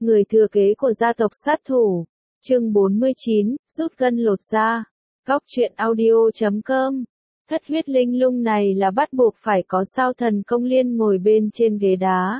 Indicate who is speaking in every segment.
Speaker 1: Người thừa kế của gia tộc sát thủ. Chương 49, rút gân lột da. Góc truyện audio.com. Thất huyết linh lung này là bắt buộc phải có sao Thần Công Liên ngồi bên trên ghế đá.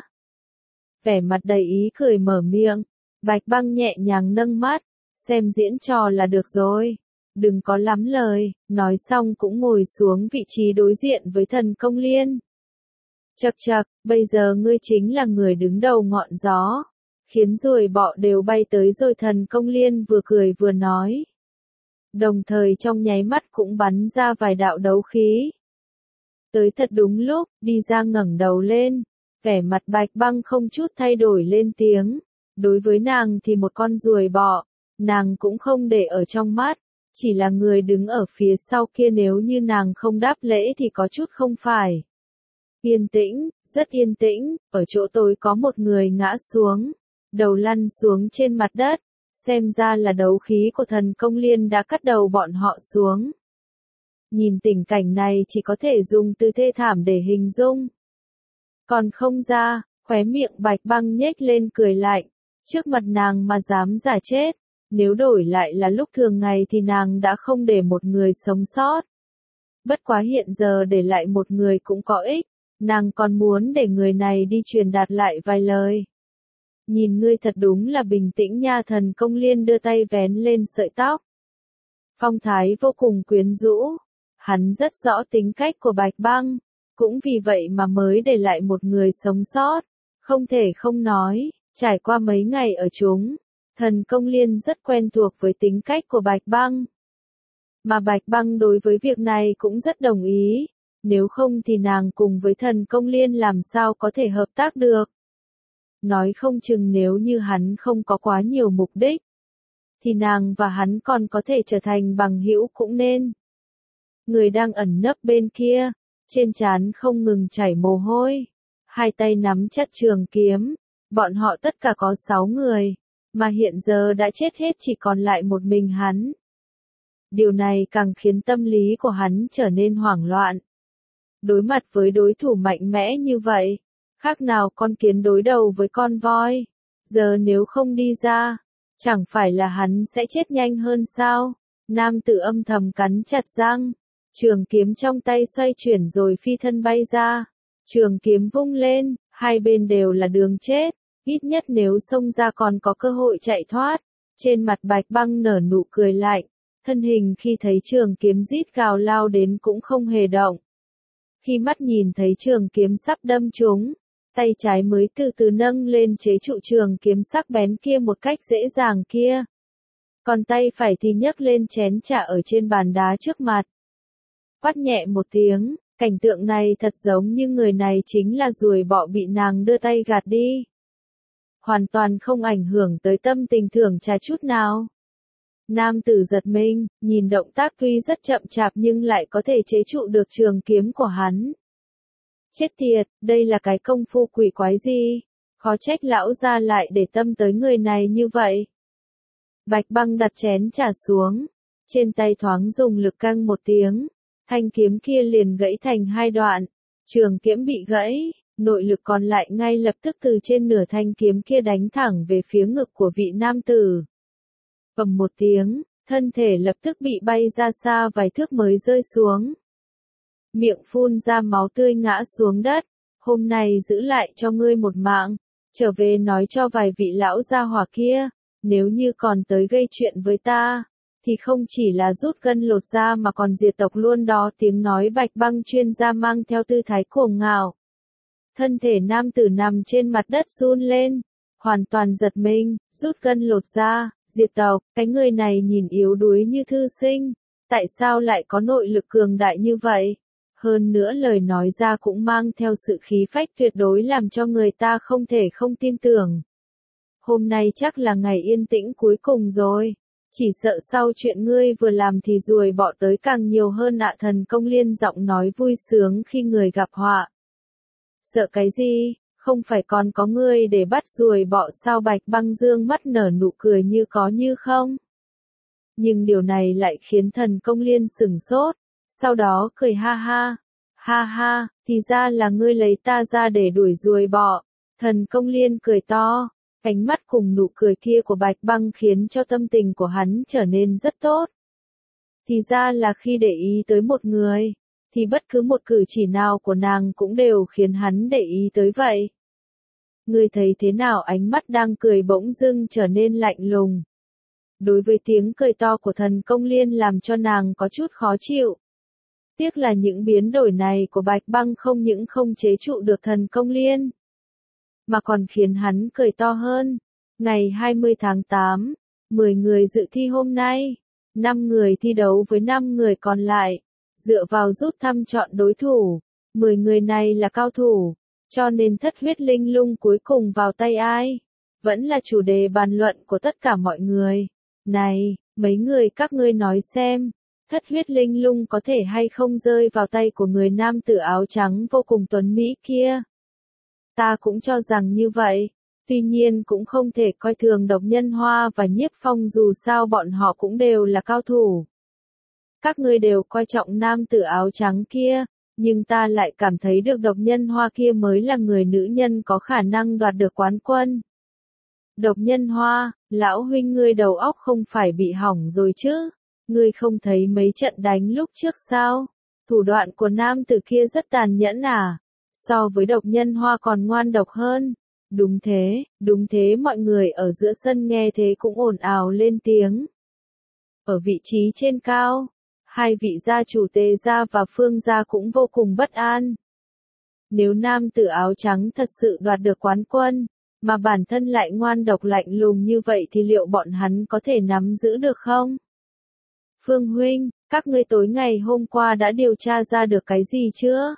Speaker 1: Vẻ mặt đầy ý cười mở miệng. Bạch Băng nhẹ nhàng nâng mắt. Xem diễn trò là được rồi. Đừng có lắm lời. Nói xong cũng ngồi xuống vị trí đối diện với Thần Công Liên. Chậc chậc, bây giờ ngươi chính là người đứng đầu ngọn gió. Khiến ruồi bọ đều bay tới rồi. Thần Công Liên vừa cười vừa nói. Đồng thời trong nháy mắt cũng bắn ra vài đạo đấu khí. Tới thật đúng lúc, đi ra ngẩng đầu lên. Vẻ mặt Bạch Băng không chút thay đổi lên tiếng. Đối với nàng thì một con ruồi bọ, nàng cũng không để ở trong mắt. Chỉ là người đứng ở phía sau kia nếu như nàng không đáp lễ thì có chút không phải. Yên tĩnh, rất yên tĩnh, ở chỗ tối có một người ngã xuống. Đầu lăn xuống trên mặt đất. Xem ra là đấu khí của Thần Công Liên đã cắt đầu bọn họ xuống. Nhìn tình cảnh này chỉ có thể dùng từ thê thảm để hình dung. Còn không ra, khóe miệng Bạch Băng nhếch lên cười lạnh. Trước mặt nàng mà dám giả chết. Nếu đổi lại là lúc thường ngày thì nàng đã không để một người sống sót. Bất quá hiện giờ để lại một người cũng có ích. Nàng còn muốn để người này đi truyền đạt lại vài lời. Nhìn ngươi thật đúng là bình tĩnh nha. Thần Công Liên đưa tay vén lên sợi tóc. Phong thái vô cùng quyến rũ. Hắn rất rõ tính cách của Bạch Băng. Cũng vì vậy mà mới để lại một người sống sót. Không thể không nói, trải qua mấy ngày ở chúng. Thần Công Liên rất quen thuộc với tính cách của Bạch Băng. Mà Bạch Băng đối với việc này cũng rất đồng ý. Nếu không thì nàng cùng với Thần Công Liên làm sao có thể hợp tác được. Nói không chừng nếu như hắn không có quá nhiều mục đích, thì nàng và hắn còn có thể trở thành bằng hữu cũng nên. Người đang ẩn nấp bên kia, trên trán không ngừng chảy mồ hôi, hai tay nắm chặt trường kiếm, bọn họ tất cả có 6 người, mà hiện giờ đã chết hết chỉ còn lại một mình hắn. Điều này càng khiến tâm lý của hắn trở nên hoảng loạn. Đối mặt với đối thủ mạnh mẽ như vậy, khác nào con kiến đối đầu với con voi. Giờ nếu không đi ra, chẳng phải là hắn sẽ chết nhanh hơn sao? Nam tử âm thầm cắn chặt răng. Trường kiếm trong tay xoay chuyển rồi phi thân bay ra. Trường kiếm vung lên, hai bên đều là đường chết. Ít nhất nếu xông ra còn có cơ hội chạy thoát. Trên mặt Bạch Băng nở nụ cười lạnh. Thân hình khi thấy trường kiếm rít gào lao đến cũng không hề động. Khi mắt nhìn thấy trường kiếm sắp đâm trúng, tay trái mới từ từ nâng lên chế trụ trường kiếm sắc bén kia một cách dễ dàng kia. Còn tay phải thì nhấc lên chén trà ở trên bàn đá trước mặt. Quát nhẹ một tiếng, cảnh tượng này thật giống như người này chính là ruồi bọ bị nàng đưa tay gạt đi. Hoàn toàn không ảnh hưởng tới tâm tình thưởng trà chút nào. Nam tử giật mình, nhìn động tác tuy rất chậm chạp nhưng lại có thể chế trụ được trường kiếm của hắn. Chết tiệt, đây là cái công phu quỷ quái gì? Khó trách lão gia lại để tâm tới người này như vậy. Bạch Băng đặt chén trà xuống. Trên tay thoáng dùng lực căng một tiếng. Thanh kiếm kia liền gãy thành hai đoạn. Trường kiếm bị gãy. Nội lực còn lại ngay lập tức từ trên nửa thanh kiếm kia đánh thẳng về phía ngực của vị nam tử. Bầm một tiếng, thân thể lập tức bị bay ra xa vài thước mới rơi xuống. Miệng phun ra máu tươi ngã xuống đất. Hôm nay giữ lại cho ngươi một mạng. Trở về nói cho vài vị lão gia hỏa kia. Nếu như còn tới gây chuyện với ta, thì không chỉ là rút gân lột da mà còn diệt tộc luôn đó. Tiếng nói Bạch Băng chuyên gia mang theo tư thái cuồng ngạo. Thân thể nam tử nằm trên mặt đất run lên. Hoàn toàn giật mình, rút gân lột da, diệt tộc. Cái người này nhìn yếu đuối như thư sinh. Tại sao lại có nội lực cường đại như vậy? Hơn nữa lời nói ra cũng mang theo sự khí phách tuyệt đối làm cho người ta không thể không tin tưởng. Hôm nay chắc là ngày yên tĩnh cuối cùng rồi. Chỉ sợ sau chuyện ngươi vừa làm thì ruồi bọ tới càng nhiều hơn ạ. Thần Công Liên giọng nói vui sướng khi người gặp họa. Sợ cái gì? Không phải còn có ngươi để bắt ruồi bọ sao? Bạch Băng dương mắt nở nụ cười như có như không. Nhưng điều này lại khiến Thần Công Liên sửng sốt. Sau đó cười ha ha. Ha ha, thì ra là ngươi lấy ta ra để đuổi ruồi bọ. Thần Công Liên cười to. Ánh mắt cùng nụ cười kia của Bạch Băng khiến cho tâm tình của hắn trở nên rất tốt. Thì ra là khi để ý tới một người, thì bất cứ một cử chỉ nào của nàng cũng đều khiến hắn để ý tới vậy. Ngươi thấy thế nào? Ánh mắt đang cười bỗng dưng trở nên lạnh lùng. Đối với tiếng cười to của Thần Công Liên làm cho nàng có chút khó chịu. Tiếc là những biến đổi này của Bạch Băng không những không chế trụ được Thần Công Liên, mà còn khiến hắn cười to hơn. Ngày 20 tháng 8, 10 người dự thi hôm nay, 5 người thi đấu với 5 người còn lại, dựa vào rút thăm chọn đối thủ, 10 người này là cao thủ, cho nên thất huyết linh lung cuối cùng vào tay ai, vẫn là chủ đề bàn luận của tất cả mọi người. Này, mấy người các ngươi nói xem, thất huyết linh lung có thể hay không rơi vào tay của người nam tử áo trắng vô cùng tuấn mỹ kia? Ta cũng cho rằng như vậy, tuy nhiên cũng không thể coi thường Độc Nhân Hoa và Nhiếp Phong, dù sao bọn họ cũng đều là cao thủ. Các ngươi đều coi trọng nam tử áo trắng kia, nhưng ta lại cảm thấy được Độc Nhân Hoa kia mới là người nữ nhân có khả năng đoạt được quán quân. Độc Nhân Hoa, lão huynh ngươi đầu óc không phải bị hỏng rồi chứ? Ngươi không thấy mấy trận đánh lúc trước sao? Thủ đoạn của nam tử kia rất tàn nhẫn à? So với Độc Nhân Hoa còn ngoan độc hơn. Đúng thế, mọi người ở giữa sân nghe thế cũng ồn ào lên tiếng. Ở vị trí trên cao, hai vị gia chủ Tề gia và Phương gia cũng vô cùng bất an. Nếu nam tử áo trắng thật sự đoạt được quán quân, mà bản thân lại ngoan độc lạnh lùng như vậy thì liệu bọn hắn có thể nắm giữ được không? Phương huynh, các ngươi tối ngày hôm qua đã điều tra ra được cái gì chưa?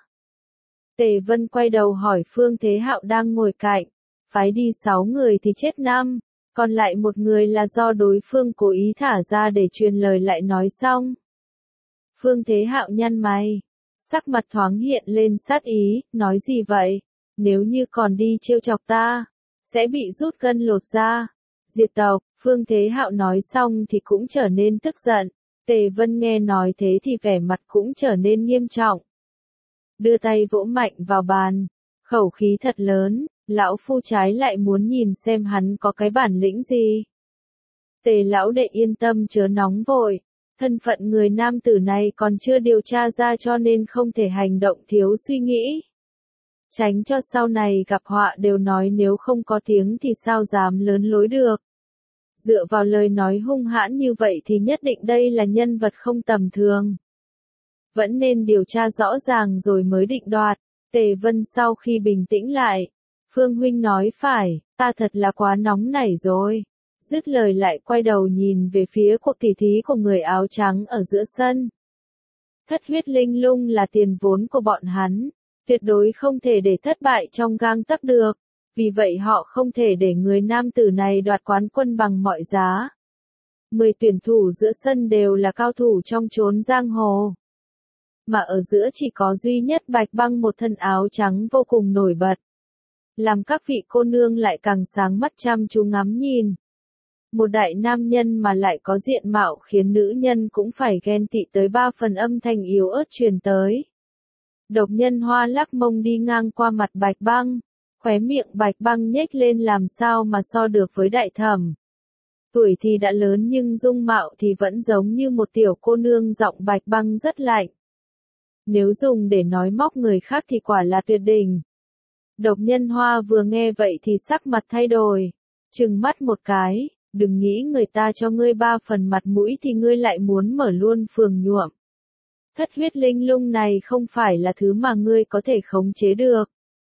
Speaker 1: Tề Vân quay đầu hỏi Phương Thế Hạo đang ngồi cạnh. Phái đi 6 người thì chết 5, còn lại một người là do đối phương cố ý thả ra để truyền lời lại nói xong. Phương Thế Hạo nhăn mày, sắc mặt thoáng hiện lên sát ý, nói gì vậy? Nếu như còn đi trêu chọc ta, sẽ bị rút gân lột da, diệt tộc. Phương Thế Hạo nói xong thì cũng trở nên tức giận. Tề Vân nghe nói thế thì vẻ mặt cũng trở nên nghiêm trọng. Đưa tay vỗ mạnh vào bàn, khẩu khí thật lớn, lão phu trái lại muốn nhìn xem hắn có cái bản lĩnh gì. Tề lão đệ yên tâm chớ nóng vội, thân phận người nam tử này còn chưa điều tra ra cho nên không thể hành động thiếu suy nghĩ. Tránh cho sau này gặp họa đều nói nếu không có tiếng thì sao dám lớn lối được. Dựa vào lời nói hung hãn như vậy thì nhất định đây là nhân vật không tầm thường. Vẫn nên điều tra rõ ràng rồi mới định đoạt. Tề Vân sau khi bình tĩnh lại, Phương huynh nói phải, ta thật là quá nóng nảy rồi. Dứt lời lại quay đầu nhìn về phía cuộc tỉ thí của người áo trắng ở giữa sân. Thất huyết linh lung là tiền vốn của bọn hắn, tuyệt đối không thể để thất bại trong gang tấc được, vì vậy họ không thể để người nam tử này đoạt quán quân bằng mọi giá. 10 tuyển thủ giữa sân đều là cao thủ trong chốn giang hồ. Mà ở giữa chỉ có duy nhất Bạch Băng một thân áo trắng vô cùng nổi bật. Làm các vị cô nương lại càng sáng mắt chăm chú ngắm nhìn. Một đại nam nhân mà lại có diện mạo khiến nữ nhân cũng phải ghen tị tới 3 phần, âm thanh yếu ớt truyền tới. Độc Nhân Hoa lắc mông đi ngang qua mặt Bạch Băng, khóe miệng Bạch Băng nhếch lên làm sao mà so được với đại thẩm. Tuổi thì đã lớn nhưng dung mạo thì vẫn giống như một tiểu cô nương, giọng Bạch Băng rất lạnh. Nếu dùng để nói móc người khác thì quả là tuyệt đỉnh. Độc Nhân Hoa vừa nghe vậy thì sắc mặt thay đổi, trừng mắt một cái, đừng nghĩ người ta cho ngươi 3 phần mặt mũi thì ngươi lại muốn mở luôn phường nhuộm. Thất huyết linh lung này không phải là thứ mà ngươi có thể khống chế được.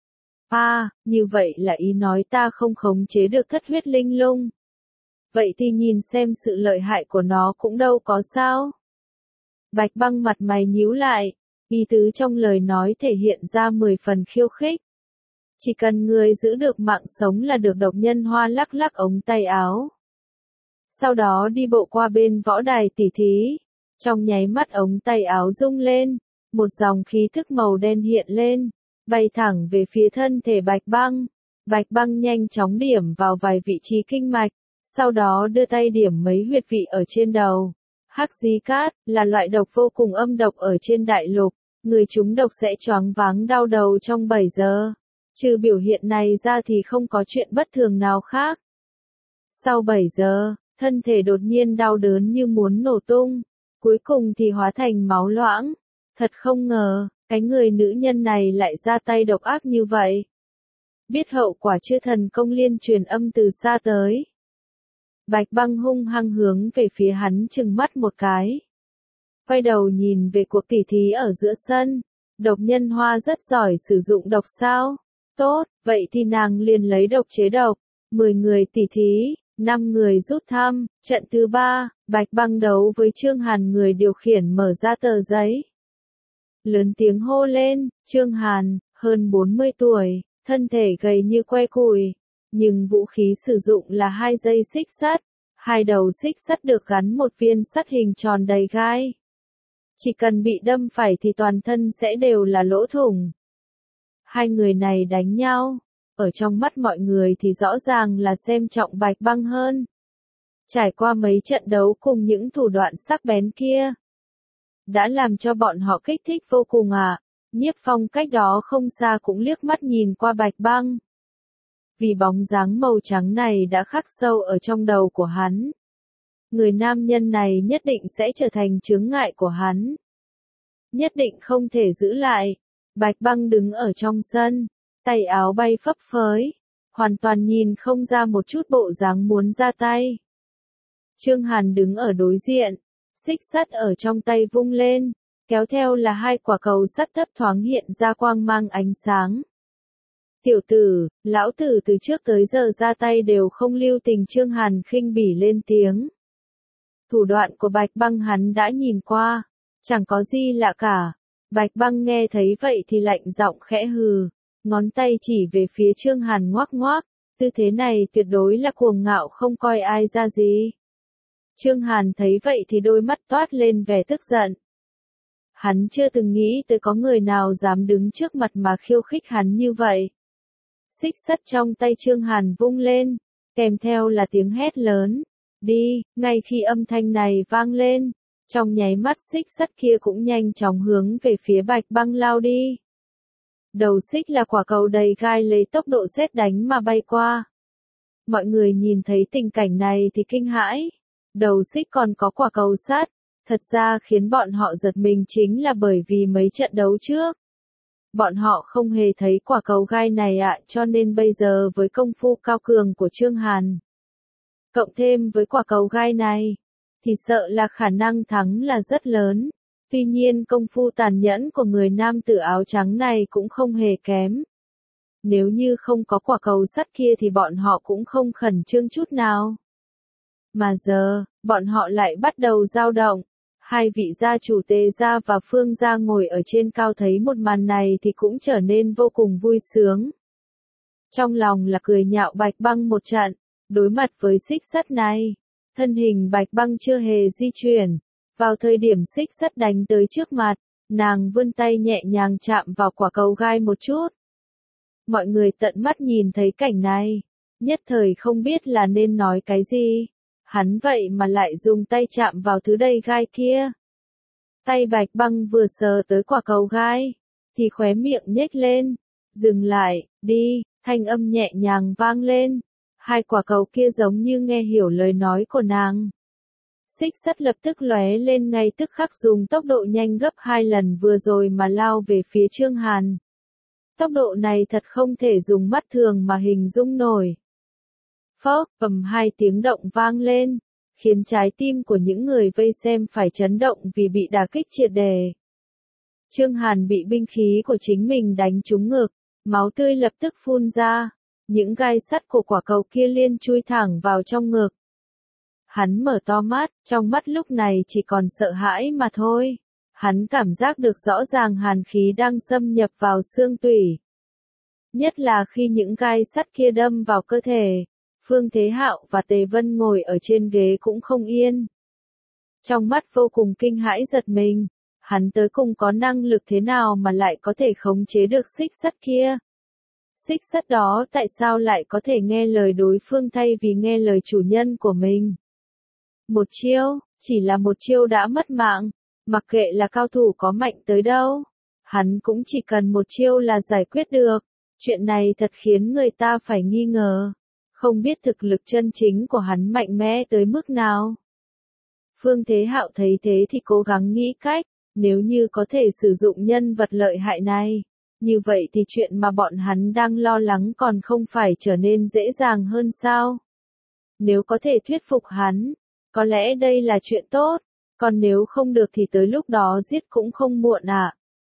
Speaker 1: Như vậy là ý nói ta không khống chế được thất huyết linh lung. Vậy thì nhìn xem sự lợi hại của nó cũng đâu có sao. Bạch Băng mặt mày nhíu lại, ý tứ trong lời nói thể hiện ra 10 phần khiêu khích. Chỉ cần người giữ được mạng sống là được. Độc Nhân Hoa lắc lắc ống tay áo. Sau đó đi bộ qua bên võ đài tỉ thí. Trong nháy mắt ống tay áo rung lên, một dòng khí thức màu đen hiện lên, bay thẳng về phía thân thể Bạch Băng. Bạch Băng nhanh chóng điểm vào vài vị trí kinh mạch, sau đó đưa tay điểm mấy huyệt vị ở trên đầu. Hắc Di Cát là loại độc vô cùng âm độc ở trên đại lục, người trúng độc sẽ choáng váng đau đầu trong 7 giờ. Trừ biểu hiện này ra thì không có chuyện bất thường nào khác. Sau 7 giờ, thân thể đột nhiên đau đớn như muốn nổ tung, cuối cùng thì hóa thành máu loãng. Thật không ngờ, cái người nữ nhân này lại ra tay độc ác như vậy. Biết hậu quả chưa, thần công liên truyền âm từ xa tới. Bạch Băng hung hăng hướng về phía hắn trừng mắt một cái. Quay đầu nhìn về cuộc tỉ thí ở giữa sân. Độc nhân Hoa rất giỏi sử dụng độc sao? Tốt, vậy thì nàng liền lấy độc chế độc. 10 người tỉ thí, 5 người rút thăm. Trận thứ 3, Bạch Băng đấu với Trương Hàn, người điều khiển mở ra tờ giấy. Lớn tiếng hô lên, Trương Hàn, hơn 40 tuổi, thân thể gầy như que củi. Nhưng vũ khí sử dụng là 2 dây xích sắt. 2 đầu xích sắt được gắn một viên sắt hình tròn đầy gai. Chỉ cần bị đâm phải thì toàn thân sẽ đều là lỗ thủng. Hai người này đánh nhau, ở trong mắt mọi người thì rõ ràng là xem trọng Bạch Băng hơn. Trải qua mấy trận đấu cùng những thủ đoạn sắc bén kia, đã làm cho bọn họ kích thích vô cùng ạ. Nhiếp Phong cách đó không xa cũng liếc mắt nhìn qua Bạch Băng. Vì bóng dáng màu trắng này đã khắc sâu ở trong đầu của hắn. Người nam nhân này nhất định sẽ trở thành chướng ngại của hắn. Nhất định không thể giữ lại. Bạch Băng đứng ở trong sân, tay áo bay phấp phới, hoàn toàn nhìn không ra một chút bộ dáng muốn ra tay. Trương Hàn đứng ở đối diện, xích sắt ở trong tay vung lên, kéo theo là 2 quả cầu sắt thấp thoáng hiện ra quang mang ánh sáng. Tiểu tử, lão tử từ trước tới giờ ra tay đều không lưu tình. Trương Hàn khinh bỉ lên tiếng. Thủ đoạn của Bạch Băng hắn đã nhìn qua, chẳng có gì lạ cả. Bạch Băng nghe thấy vậy thì lạnh giọng khẽ hừ, ngón tay chỉ về phía Trương Hàn ngoác ngoác, tư thế này tuyệt đối là cuồng ngạo không coi ai ra gì. Trương Hàn thấy vậy thì đôi mắt toát lên vẻ tức giận. Hắn chưa từng nghĩ tới có người nào dám đứng trước mặt mà khiêu khích hắn như vậy. Xích sắt trong tay Trương Hàn vung lên, kèm theo là tiếng hét lớn. Đi, ngay khi âm thanh này vang lên, trong nháy mắt xích sắt kia cũng nhanh chóng hướng về phía Bạch Băng lao đi. Đầu xích là quả cầu đầy gai lấy tốc độ sét đánh mà bay qua. Mọi người nhìn thấy tình cảnh này thì kinh hãi. Đầu xích còn có quả cầu sắt. Thật ra khiến bọn họ giật mình chính là bởi vì mấy trận đấu trước, bọn họ không hề thấy quả cầu gai này ạ, cho nên bây giờ với công phu cao cường của Trương Hàn, cộng thêm với quả cầu gai này, thì sợ là khả năng thắng là rất lớn. Tuy nhiên công phu tàn nhẫn của người nam tử áo trắng này cũng không hề kém. Nếu như không có quả cầu sắt kia thì bọn họ cũng không khẩn trương chút nào. Mà giờ, bọn họ lại bắt đầu dao động. 2 vị gia chủ Tề gia và Phương gia ngồi ở trên cao thấy một màn này thì cũng trở nên vô cùng vui sướng. Trong lòng là cười nhạo Bạch Băng một trận, đối mặt với xích sắt này, thân hình Bạch Băng chưa hề di chuyển. Vào thời điểm xích sắt đánh tới trước mặt, nàng vươn tay nhẹ nhàng chạm vào quả cầu gai một chút. Mọi người tận mắt nhìn thấy cảnh này, nhất thời không biết là nên nói cái gì. Hắn vậy mà lại dùng tay chạm vào thứ đầy gai kia. Tay Bạch Băng vừa sờ tới quả cầu gai, thì khóe miệng nhếch lên. Dừng lại, đi, thanh âm nhẹ nhàng vang lên. 2 quả cầu kia giống như nghe hiểu lời nói của nàng. Xích sắt lập tức lóe lên ngay tức khắc dùng tốc độ nhanh gấp 2 lần vừa rồi mà lao về phía Trương Hàn. Tốc độ này thật không thể dùng mắt thường mà hình dung nổi. Phốc, ầm 2 tiếng động vang lên, khiến trái tim của những người vây xem phải chấn động vì bị đả kích triệt đề. Trương Hàn bị binh khí của chính mình đánh trúng ngực, máu tươi lập tức phun ra, những gai sắt của quả cầu kia liên chui thẳng vào trong ngực. Hắn mở to mắt, trong mắt lúc này chỉ còn sợ hãi mà thôi. Hắn cảm giác được rõ ràng hàn khí đang xâm nhập vào xương tủy. Nhất là khi những gai sắt kia đâm vào cơ thể. Phương Thế Hạo và Tề Vân ngồi ở trên ghế cũng không yên. Trong mắt vô cùng kinh hãi giật mình, hắn tới cùng có năng lực thế nào mà lại có thể khống chế được xích sắt kia. Xích sắt đó tại sao lại có thể nghe lời đối phương thay vì nghe lời chủ nhân của mình. Một chiêu, chỉ là một chiêu đã mất mạng, mặc kệ là cao thủ có mạnh tới đâu, hắn cũng chỉ cần một chiêu là giải quyết được. Chuyện này thật khiến người ta phải nghi ngờ. Không biết thực lực chân chính của hắn mạnh mẽ tới mức nào. Phương Thế Hạo thấy thế thì cố gắng nghĩ cách, nếu như có thể sử dụng nhân vật lợi hại này, như vậy thì chuyện mà bọn hắn đang lo lắng còn không phải trở nên dễ dàng hơn sao? Nếu có thể thuyết phục hắn, có lẽ đây là chuyện tốt, còn nếu không được thì tới lúc đó giết cũng không muộn ạ.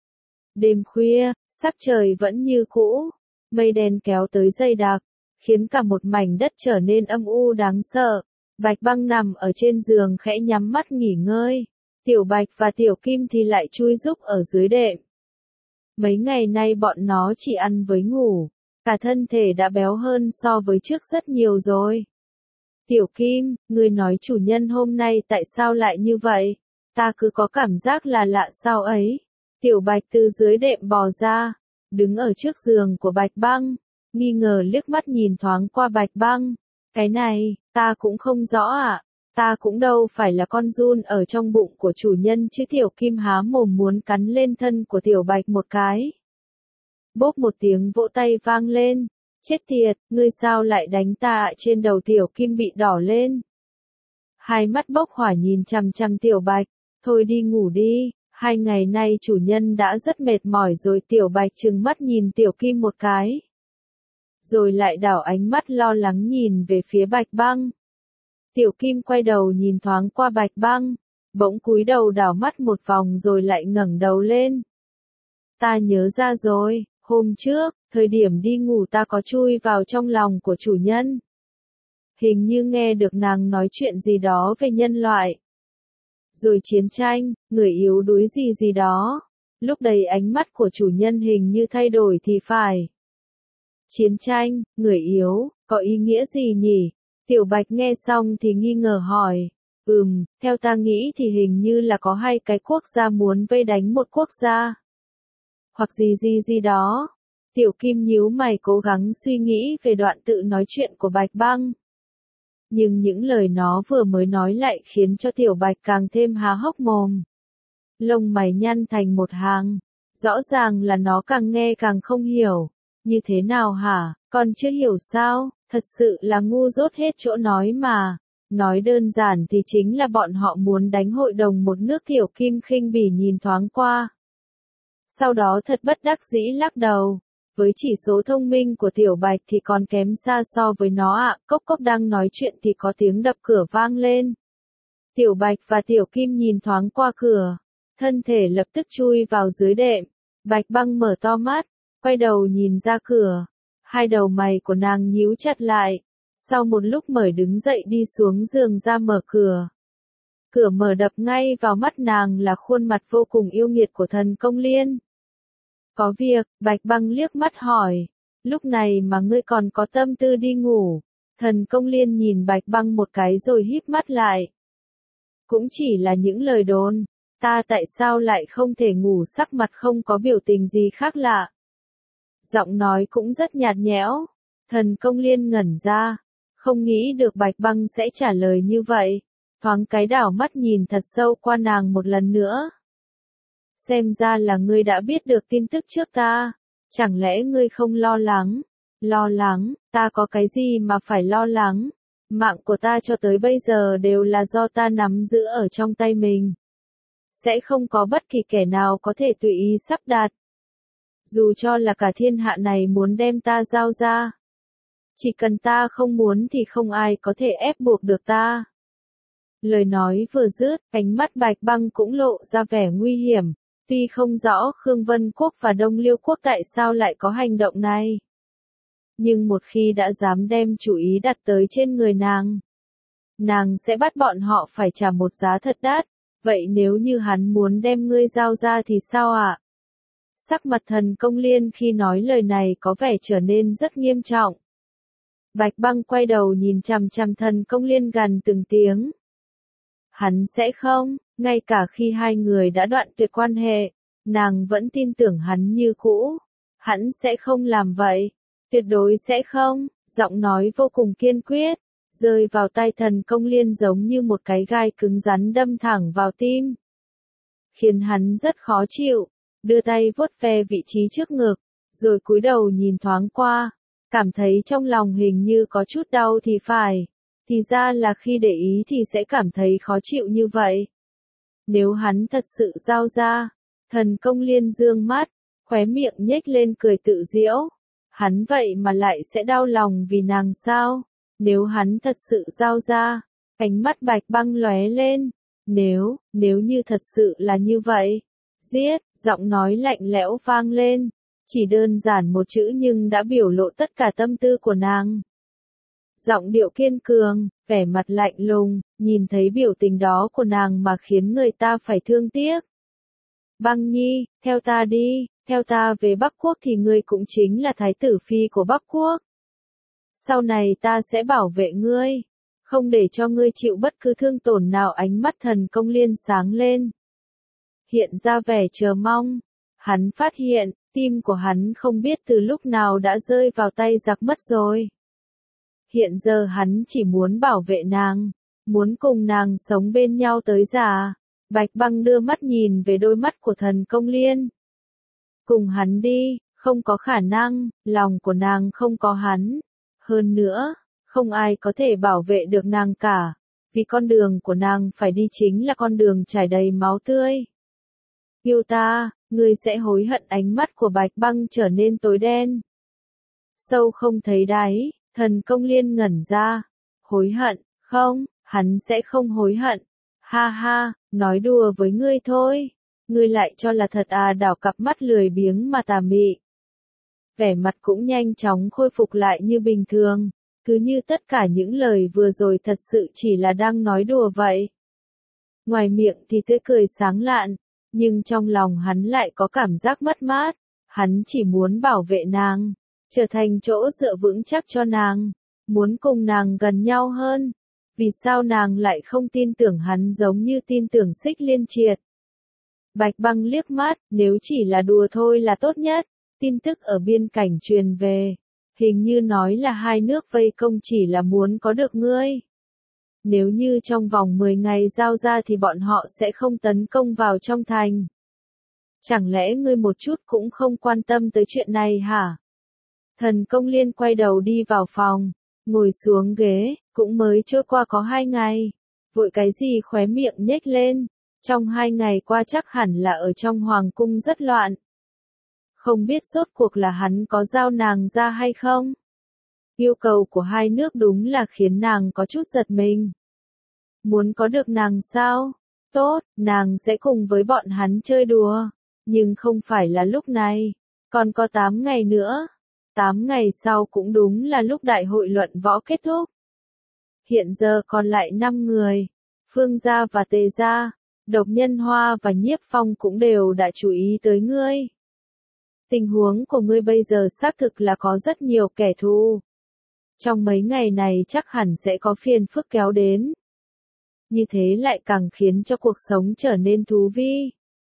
Speaker 1: Đêm khuya, sắc trời vẫn như cũ, mây đen kéo tới dày đặc, khiến cả một mảnh đất trở nên âm u đáng sợ. Bạch Băng nằm ở trên giường khẽ nhắm mắt nghỉ ngơi, Tiểu Bạch và Tiểu Kim thì lại chui rúc ở dưới đệm. Mấy ngày nay bọn nó chỉ ăn với ngủ, cả thân thể đã béo hơn so với trước rất nhiều rồi. Tiểu Kim, ngươi nói chủ nhân hôm nay tại sao lại như vậy? Ta cứ có cảm giác là lạ sao ấy. Tiểu Bạch từ dưới đệm bò ra, đứng ở trước giường của Bạch Băng, nghi ngờ liếc mắt nhìn thoáng qua Bạch Băng. Cái này, ta cũng không rõ ạ. Ta cũng đâu phải là con giun ở trong bụng của chủ nhân chứ. Tiểu Kim há mồm muốn cắn lên thân của Tiểu Bạch một cái. Bốp một tiếng vỗ tay vang lên. Chết tiệt, ngươi sao lại đánh ta ạ? Trên đầu Tiểu Kim bị đỏ lên. Hai mắt bốc hỏa nhìn chằm chằm Tiểu Bạch. Thôi đi ngủ đi, 2 ngày nay chủ nhân đã rất mệt mỏi rồi. Tiểu Bạch trừng mắt nhìn Tiểu Kim một cái. Rồi lại đảo ánh mắt lo lắng nhìn về phía Bạch Băng. Tiểu Kim quay đầu nhìn thoáng qua Bạch Băng, bỗng cúi đầu đảo mắt một vòng rồi lại ngẩng đầu lên. Ta nhớ ra rồi, hôm trước, thời điểm đi ngủ ta có chui vào trong lòng của chủ nhân. Hình như nghe được nàng nói chuyện gì đó về nhân loại. Rồi chiến tranh, người yếu đuối gì gì đó. Lúc đấy ánh mắt của chủ nhân hình như thay đổi thì phải. Chiến tranh, người yếu, có ý nghĩa gì nhỉ? Tiểu Bạch nghe xong thì nghi ngờ hỏi. Theo ta nghĩ thì hình như là có 2 cái quốc gia muốn vây đánh một quốc gia. Hoặc gì đó. Tiểu Kim nhíu mày cố gắng suy nghĩ về đoạn tự nói chuyện của Bạch Băng. Nhưng những lời nó vừa mới nói lại khiến cho Tiểu Bạch càng thêm há hốc mồm. Lông mày nhăn thành một hàng. Rõ ràng là nó càng nghe càng không hiểu. Như thế nào hả, con chưa hiểu sao, thật sự là ngu dốt hết chỗ nói mà. Nói đơn giản thì chính là bọn họ muốn đánh hội đồng một nước. Tiểu Kim khinh bỉ nhìn thoáng qua. Sau đó thật bất đắc dĩ lắc đầu. Với chỉ số thông minh của Tiểu Bạch thì còn kém xa so với nó ạ. Cốc cốc đang nói chuyện thì có tiếng đập cửa vang lên. Tiểu Bạch và Tiểu Kim nhìn thoáng qua cửa. Thân thể lập tức chui vào dưới đệm. Bạch Băng mở to mắt, quay đầu nhìn ra cửa. Hai đầu mày của nàng nhíu chặt lại. Sau một lúc mới đứng dậy đi xuống giường ra mở cửa. Cửa mở đập ngay vào mắt nàng là khuôn mặt vô cùng yêu nghiệt của Thần Công Liên. Có việc, Bạch Băng liếc mắt hỏi. Lúc này mà ngươi còn có tâm tư đi ngủ. Thần Công Liên nhìn Bạch Băng một cái rồi híp mắt lại. Cũng chỉ là những lời đồn. Ta tại sao lại không thể ngủ? Sắc mặt không có biểu tình gì khác lạ. Giọng nói cũng rất nhạt nhẽo. Thần Công Liên ngẩn ra. Không nghĩ được Bạch Băng sẽ trả lời như vậy. Thoáng cái đảo mắt nhìn thật sâu qua nàng một lần nữa. Xem ra là ngươi đã biết được tin tức trước ta. Chẳng lẽ ngươi không lo lắng? Lo lắng, ta có cái gì mà phải lo lắng? Mạng của ta cho tới bây giờ đều là do ta nắm giữ ở trong tay mình. Sẽ không có bất kỳ kẻ nào có thể tùy ý sắp đặt. Dù cho là cả thiên hạ này muốn đem ta giao ra. Chỉ cần ta không muốn thì không ai có thể ép buộc được ta. Lời nói vừa dứt, ánh mắt Bạch Băng cũng lộ ra vẻ nguy hiểm. Tuy không rõ Khương Vân Quốc và Đông Liêu Quốc tại sao lại có hành động này. Nhưng một khi đã dám đem chủ ý đặt tới trên người nàng sẽ bắt bọn họ phải trả một giá thật đắt. Vậy nếu như hắn muốn đem ngươi giao ra thì sao ạ? Sắc mặt Thần Công Liên khi nói lời này có vẻ trở nên rất nghiêm trọng. Bạch Băng quay đầu nhìn chằm chằm Thần Công Liên gằn từng tiếng. Hắn sẽ không, ngay cả khi hai người đã đoạn tuyệt quan hệ, nàng vẫn tin tưởng hắn như cũ. Hắn sẽ không làm vậy, tuyệt đối sẽ không, giọng nói vô cùng kiên quyết, rơi vào tai Thần Công Liên giống như một cái gai cứng rắn đâm thẳng vào tim. Khiến hắn rất khó chịu, đưa tay vuốt ve vị trí trước ngực, rồi cúi đầu nhìn thoáng qua. cảm thấy trong lòng hình như có chút đau thì phải, thì ra là khi để ý thì sẽ cảm thấy khó chịu như vậy. Nếu hắn thật sự giao ra, Thần Công Liên dương mắt, khóe miệng nhếch lên cười tự giễu. Hắn vậy mà lại sẽ đau lòng vì nàng sao? Nếu hắn thật sự giao ra, ánh mắt Bạch Băng lóe lên. Nếu như thật sự là như vậy. Giết, giọng nói lạnh lẽo vang lên. Chỉ đơn giản một chữ nhưng đã biểu lộ tất cả tâm tư của nàng. Giọng điệu kiên cường, vẻ mặt lạnh lùng, nhìn thấy biểu tình đó của nàng mà khiến người ta phải thương tiếc. Băng Nhi, theo ta đi, theo ta về Bắc Quốc thì ngươi cũng chính là thái tử phi của Bắc Quốc. Sau này ta sẽ bảo vệ ngươi, không để cho ngươi chịu bất cứ thương tổn nào. Ánh mắt Thần Công Liên sáng lên, hiện ra vẻ chờ mong. Hắn phát hiện, tim của hắn không biết từ lúc nào đã rơi vào tay giặc mất rồi. Hiện giờ hắn chỉ muốn bảo vệ nàng, muốn cùng nàng sống bên nhau tới già. Bạch Băng đưa mắt nhìn về đôi mắt của Thần Công Liên. Cùng hắn đi, không có khả năng, lòng của nàng không có hắn. Hơn nữa, không ai có thể bảo vệ được nàng cả, vì con đường của nàng phải đi chính là con đường trải đầy máu tươi. Yêu ta, ngươi sẽ hối hận. Ánh mắt của Bạch Băng trở nên tối đen. Sâu không thấy đáy, Thần Công Liên ngẩn ra. Hối hận, không, hắn sẽ không hối hận. Ha ha, nói đùa với ngươi thôi. Ngươi lại cho là thật à? Đảo cặp mắt lười biếng mà tà mị. Vẻ mặt cũng nhanh chóng khôi phục lại như bình thường. Cứ như tất cả những lời vừa rồi thật sự chỉ là đang nói đùa vậy. Ngoài miệng thì tươi cười sáng lạn, nhưng trong lòng hắn lại có cảm giác mất mát. Hắn chỉ muốn bảo vệ nàng, trở thành chỗ dựa vững chắc cho nàng, muốn cùng nàng gần nhau hơn. Vì sao nàng lại không tin tưởng hắn giống như tin tưởng Xích Liên Triệt? Bạch Băng liếc mắt, nếu chỉ là đùa thôi là tốt nhất. Tin tức ở biên cảnh truyền về, hình như nói là hai nước vây công chỉ là muốn có được ngươi. Nếu như trong vòng 10 ngày giao ra thì bọn họ sẽ không tấn công vào trong thành. Chẳng lẽ ngươi một chút cũng không quan tâm tới chuyện này hả? Thần Công Liên quay đầu đi vào phòng, ngồi xuống ghế, cũng mới trôi qua có 2 ngày. Vội cái gì? Khóe miệng nhếch lên. Trong 2 ngày qua chắc hẳn là ở trong hoàng cung rất loạn. Không biết rốt cuộc là hắn có giao nàng ra hay không? Yêu cầu của hai nước đúng là khiến nàng có chút giật mình. Muốn có được nàng sao? Tốt, nàng sẽ cùng với bọn hắn chơi đùa. Nhưng không phải là lúc này. Còn có 8 ngày nữa. 8 ngày sau cũng đúng là lúc đại hội luận võ kết thúc. Hiện giờ còn lại 5 người. Phương gia và Tề gia, Độc Nhân Hoa và Nhiếp Phong cũng đều đã chú ý tới ngươi. Tình huống của ngươi bây giờ xác thực là có rất nhiều kẻ thù. Trong mấy ngày này chắc hẳn sẽ có phiền phức kéo đến. Như thế lại càng khiến cho cuộc sống trở nên thú vị.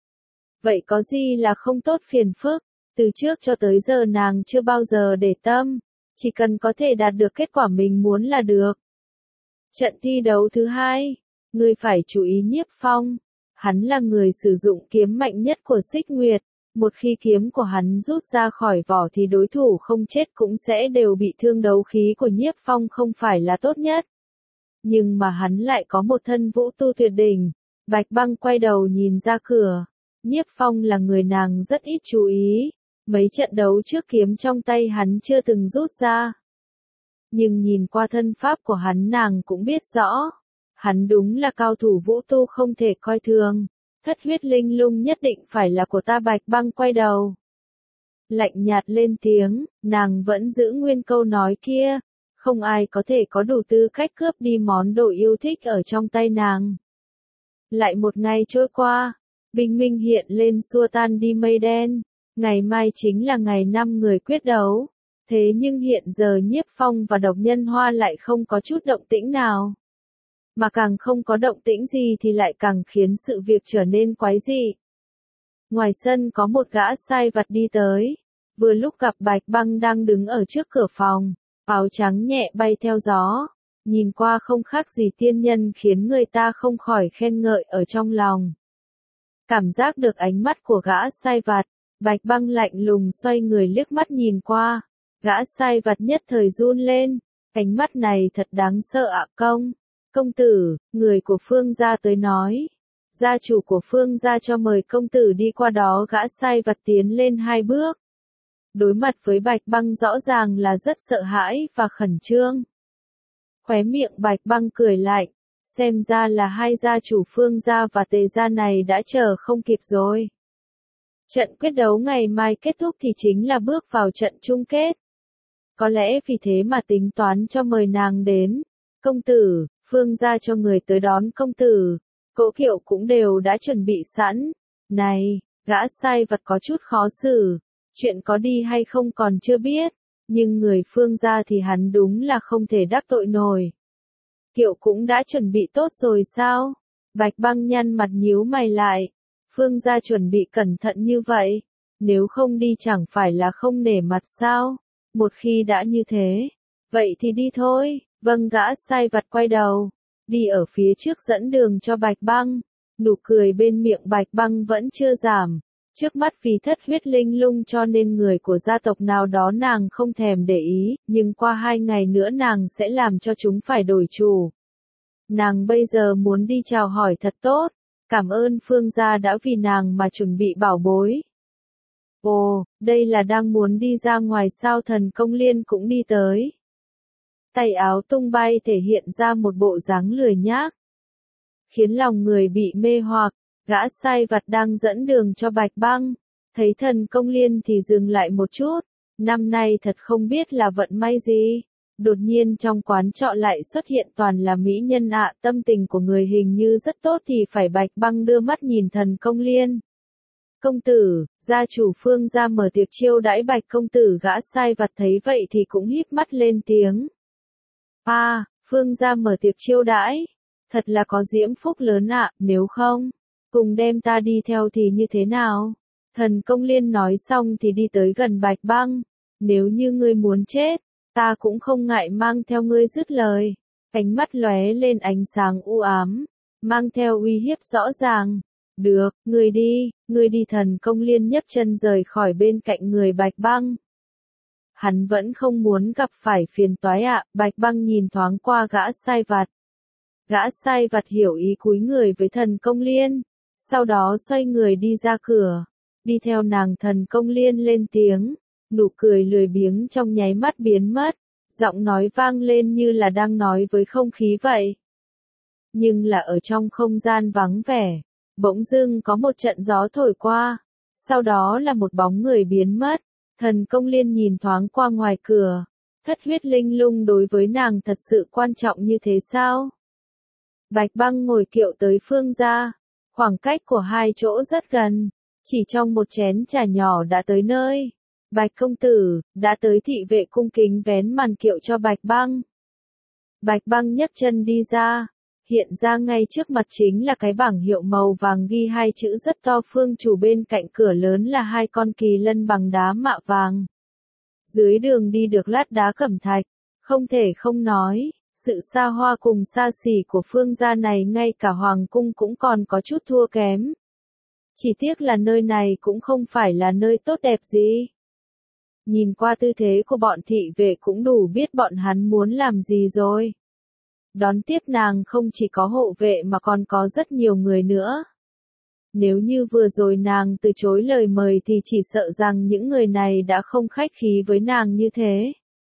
Speaker 1: Vậy có gì là không tốt? Phiền phức, từ trước cho tới giờ nàng chưa bao giờ để tâm, chỉ cần có thể đạt được kết quả mình muốn là được. Trận thi đấu thứ 2, ngươi phải chú ý Nhiếp Phong. Hắn là người sử dụng kiếm mạnh nhất của Xích Nguyệt. Một khi kiếm của hắn rút ra khỏi vỏ thì đối thủ không chết cũng sẽ đều bị thương. Đấu khí của Nhiếp Phong không phải là tốt nhất. Nhưng mà hắn lại có một thân vũ tu tuyệt đỉnh. Bạch Băng quay đầu nhìn ra cửa. Nhiếp Phong là người nàng rất ít chú ý. Mấy trận đấu trước kiếm trong tay hắn chưa từng rút ra. Nhưng nhìn qua thân pháp của hắn nàng cũng biết rõ. Hắn đúng là cao thủ vũ tu không thể coi thường. Thất huyết linh lung nhất định phải là của ta. Bạch Băng quay đầu, lạnh nhạt lên tiếng, nàng vẫn giữ nguyên câu nói kia. Không ai có thể có đủ tư cách cướp đi món đồ yêu thích ở trong tay nàng. Lại một ngày trôi qua, bình minh hiện lên xua tan đi mây đen. Ngày mai chính là ngày 5 người quyết đấu. Thế nhưng hiện giờ Nhiếp Phong và Độc Nhân Hoa lại không có chút động tĩnh nào. Mà càng không có động tĩnh gì thì lại càng khiến sự việc trở nên quái dị. Ngoài sân có một gã sai vặt đi tới. Vừa lúc gặp Bạch Băng đang đứng ở trước cửa phòng, áo trắng nhẹ bay theo gió. Nhìn qua không khác gì tiên nhân khiến người ta không khỏi khen ngợi ở trong lòng. Cảm giác được ánh mắt của gã sai vặt, Bạch Băng lạnh lùng xoay người liếc mắt nhìn qua. Gã sai vặt nhất thời run lên, ánh mắt này thật đáng sợ ạ công tử, người của Phương gia tới nói. Gia chủ của Phương gia cho mời công tử đi qua đó. Gã sai vặt tiến lên 2 bước. Đối mặt với Bạch Băng rõ ràng là rất sợ hãi và khẩn trương. Khóe miệng Bạch Băng cười lạnh, xem ra là hai gia chủ Phương gia và Tề gia này đã chờ không kịp rồi. Trận quyết đấu ngày mai kết thúc thì chính là bước vào trận chung kết. Có lẽ vì thế mà tính toán cho mời nàng đến. Công tử, Phương gia cho người tới đón công tử. Cỗ kiệu cũng đều đã chuẩn bị sẵn. Này, gã sai vặt có chút khó xử. Chuyện có đi hay không còn chưa biết. Nhưng người Phương gia thì hắn đúng là không thể đắc tội nổi. Kiệu cũng đã chuẩn bị tốt rồi sao? Bạch Băng nhăn mặt nhíu mày lại. Phương gia chuẩn bị cẩn thận như vậy. Nếu không đi chẳng phải là không nể mặt sao? Một khi đã như thế. Vậy thì đi thôi. Vâng, gã sai vặt quay đầu. Đi ở phía trước dẫn đường cho Bạch Băng. Nụ cười bên miệng Bạch Băng vẫn chưa giảm. Trước mắt vì thất huyết linh lung cho nên người của gia tộc nào đó nàng không thèm để ý, nhưng qua 2 ngày nữa nàng sẽ làm cho chúng phải đổi chủ. Nàng bây giờ muốn đi chào hỏi thật tốt, cảm ơn Phương gia đã vì nàng mà chuẩn bị bảo bối. Ồ, đây là đang muốn đi ra ngoài sao? Thần Công Liên cũng đi tới. Tay áo tung bay thể hiện ra một bộ dáng lười nhác, khiến lòng người bị mê hoặc. Gã sai vặt đang dẫn đường cho Bạch Băng, thấy Thần Công Liên thì dừng lại một chút, năm nay thật không biết là vận may gì. Đột nhiên trong quán trọ lại xuất hiện toàn là mỹ nhân ạ, tâm tình của người hình như rất tốt thì phải. Bạch Băng đưa mắt nhìn Thần Công Liên. Công tử, gia chủ Phương gia mở tiệc chiêu đãi Bạch công tử. Gã sai vặt thấy vậy thì cũng híp mắt lên tiếng. Phương gia mở tiệc chiêu đãi, thật là có diễm phúc lớn ạ, nếu không, cùng đem ta đi theo thì như thế nào? Thần Công Liên nói xong thì đi tới gần Bạch Băng. Nếu như ngươi muốn chết, ta cũng không ngại mang theo ngươi. Dứt lời, ánh mắt lóe lên ánh sáng u ám, mang theo uy hiếp rõ ràng. Được, ngươi đi. Thần Công Liên nhấc chân rời khỏi bên cạnh người Bạch Băng. Hắn vẫn không muốn gặp phải phiền toái ạ. Bạch Băng nhìn thoáng qua gã sai vặt. Gã sai vặt hiểu ý cúi người với Thần Công Liên, sau đó xoay người đi ra cửa. Đi theo nàng. Thần Công Liên lên tiếng, nụ cười lười biếng trong nháy mắt biến mất, giọng nói vang lên như là đang nói với không khí vậy. Nhưng là ở trong không gian vắng vẻ, bỗng dưng có một trận gió thổi qua, sau đó là một bóng người biến mất. Thần Công Liên nhìn thoáng qua ngoài cửa, thất huyết linh lung đối với nàng thật sự quan trọng như thế sao? Bạch Băng ngồi kiệu tới Phương gia, khoảng cách của hai chỗ rất gần, chỉ trong một chén trà nhỏ đã tới nơi. Bạch công tử, đã tới. Thị vệ cung kính vén màn kiệu cho Bạch Băng. Bạch Băng nhấc chân đi ra, hiện ra ngay trước mặt chính là cái bảng hiệu màu vàng ghi 2 chữ rất to Phương chủ, bên cạnh cửa lớn là 2 con kỳ lân bằng đá mạ vàng. Dưới đường đi được lát đá cẩm thạch, không thể không nói, sự xa hoa cùng xa xỉ của Phương gia này ngay cả hoàng cung cũng còn có chút thua kém. Chỉ tiếc là nơi này cũng không phải là nơi tốt đẹp gì. Nhìn qua tư thế của bọn thị vệ cũng đủ biết bọn hắn muốn làm gì rồi. Đón tiếp nàng không chỉ có hộ vệ mà còn có rất nhiều người nữa. Nếu như vừa rồi nàng từ chối lời mời thì chỉ sợ rằng những người này đã không khách khí với nàng như thế.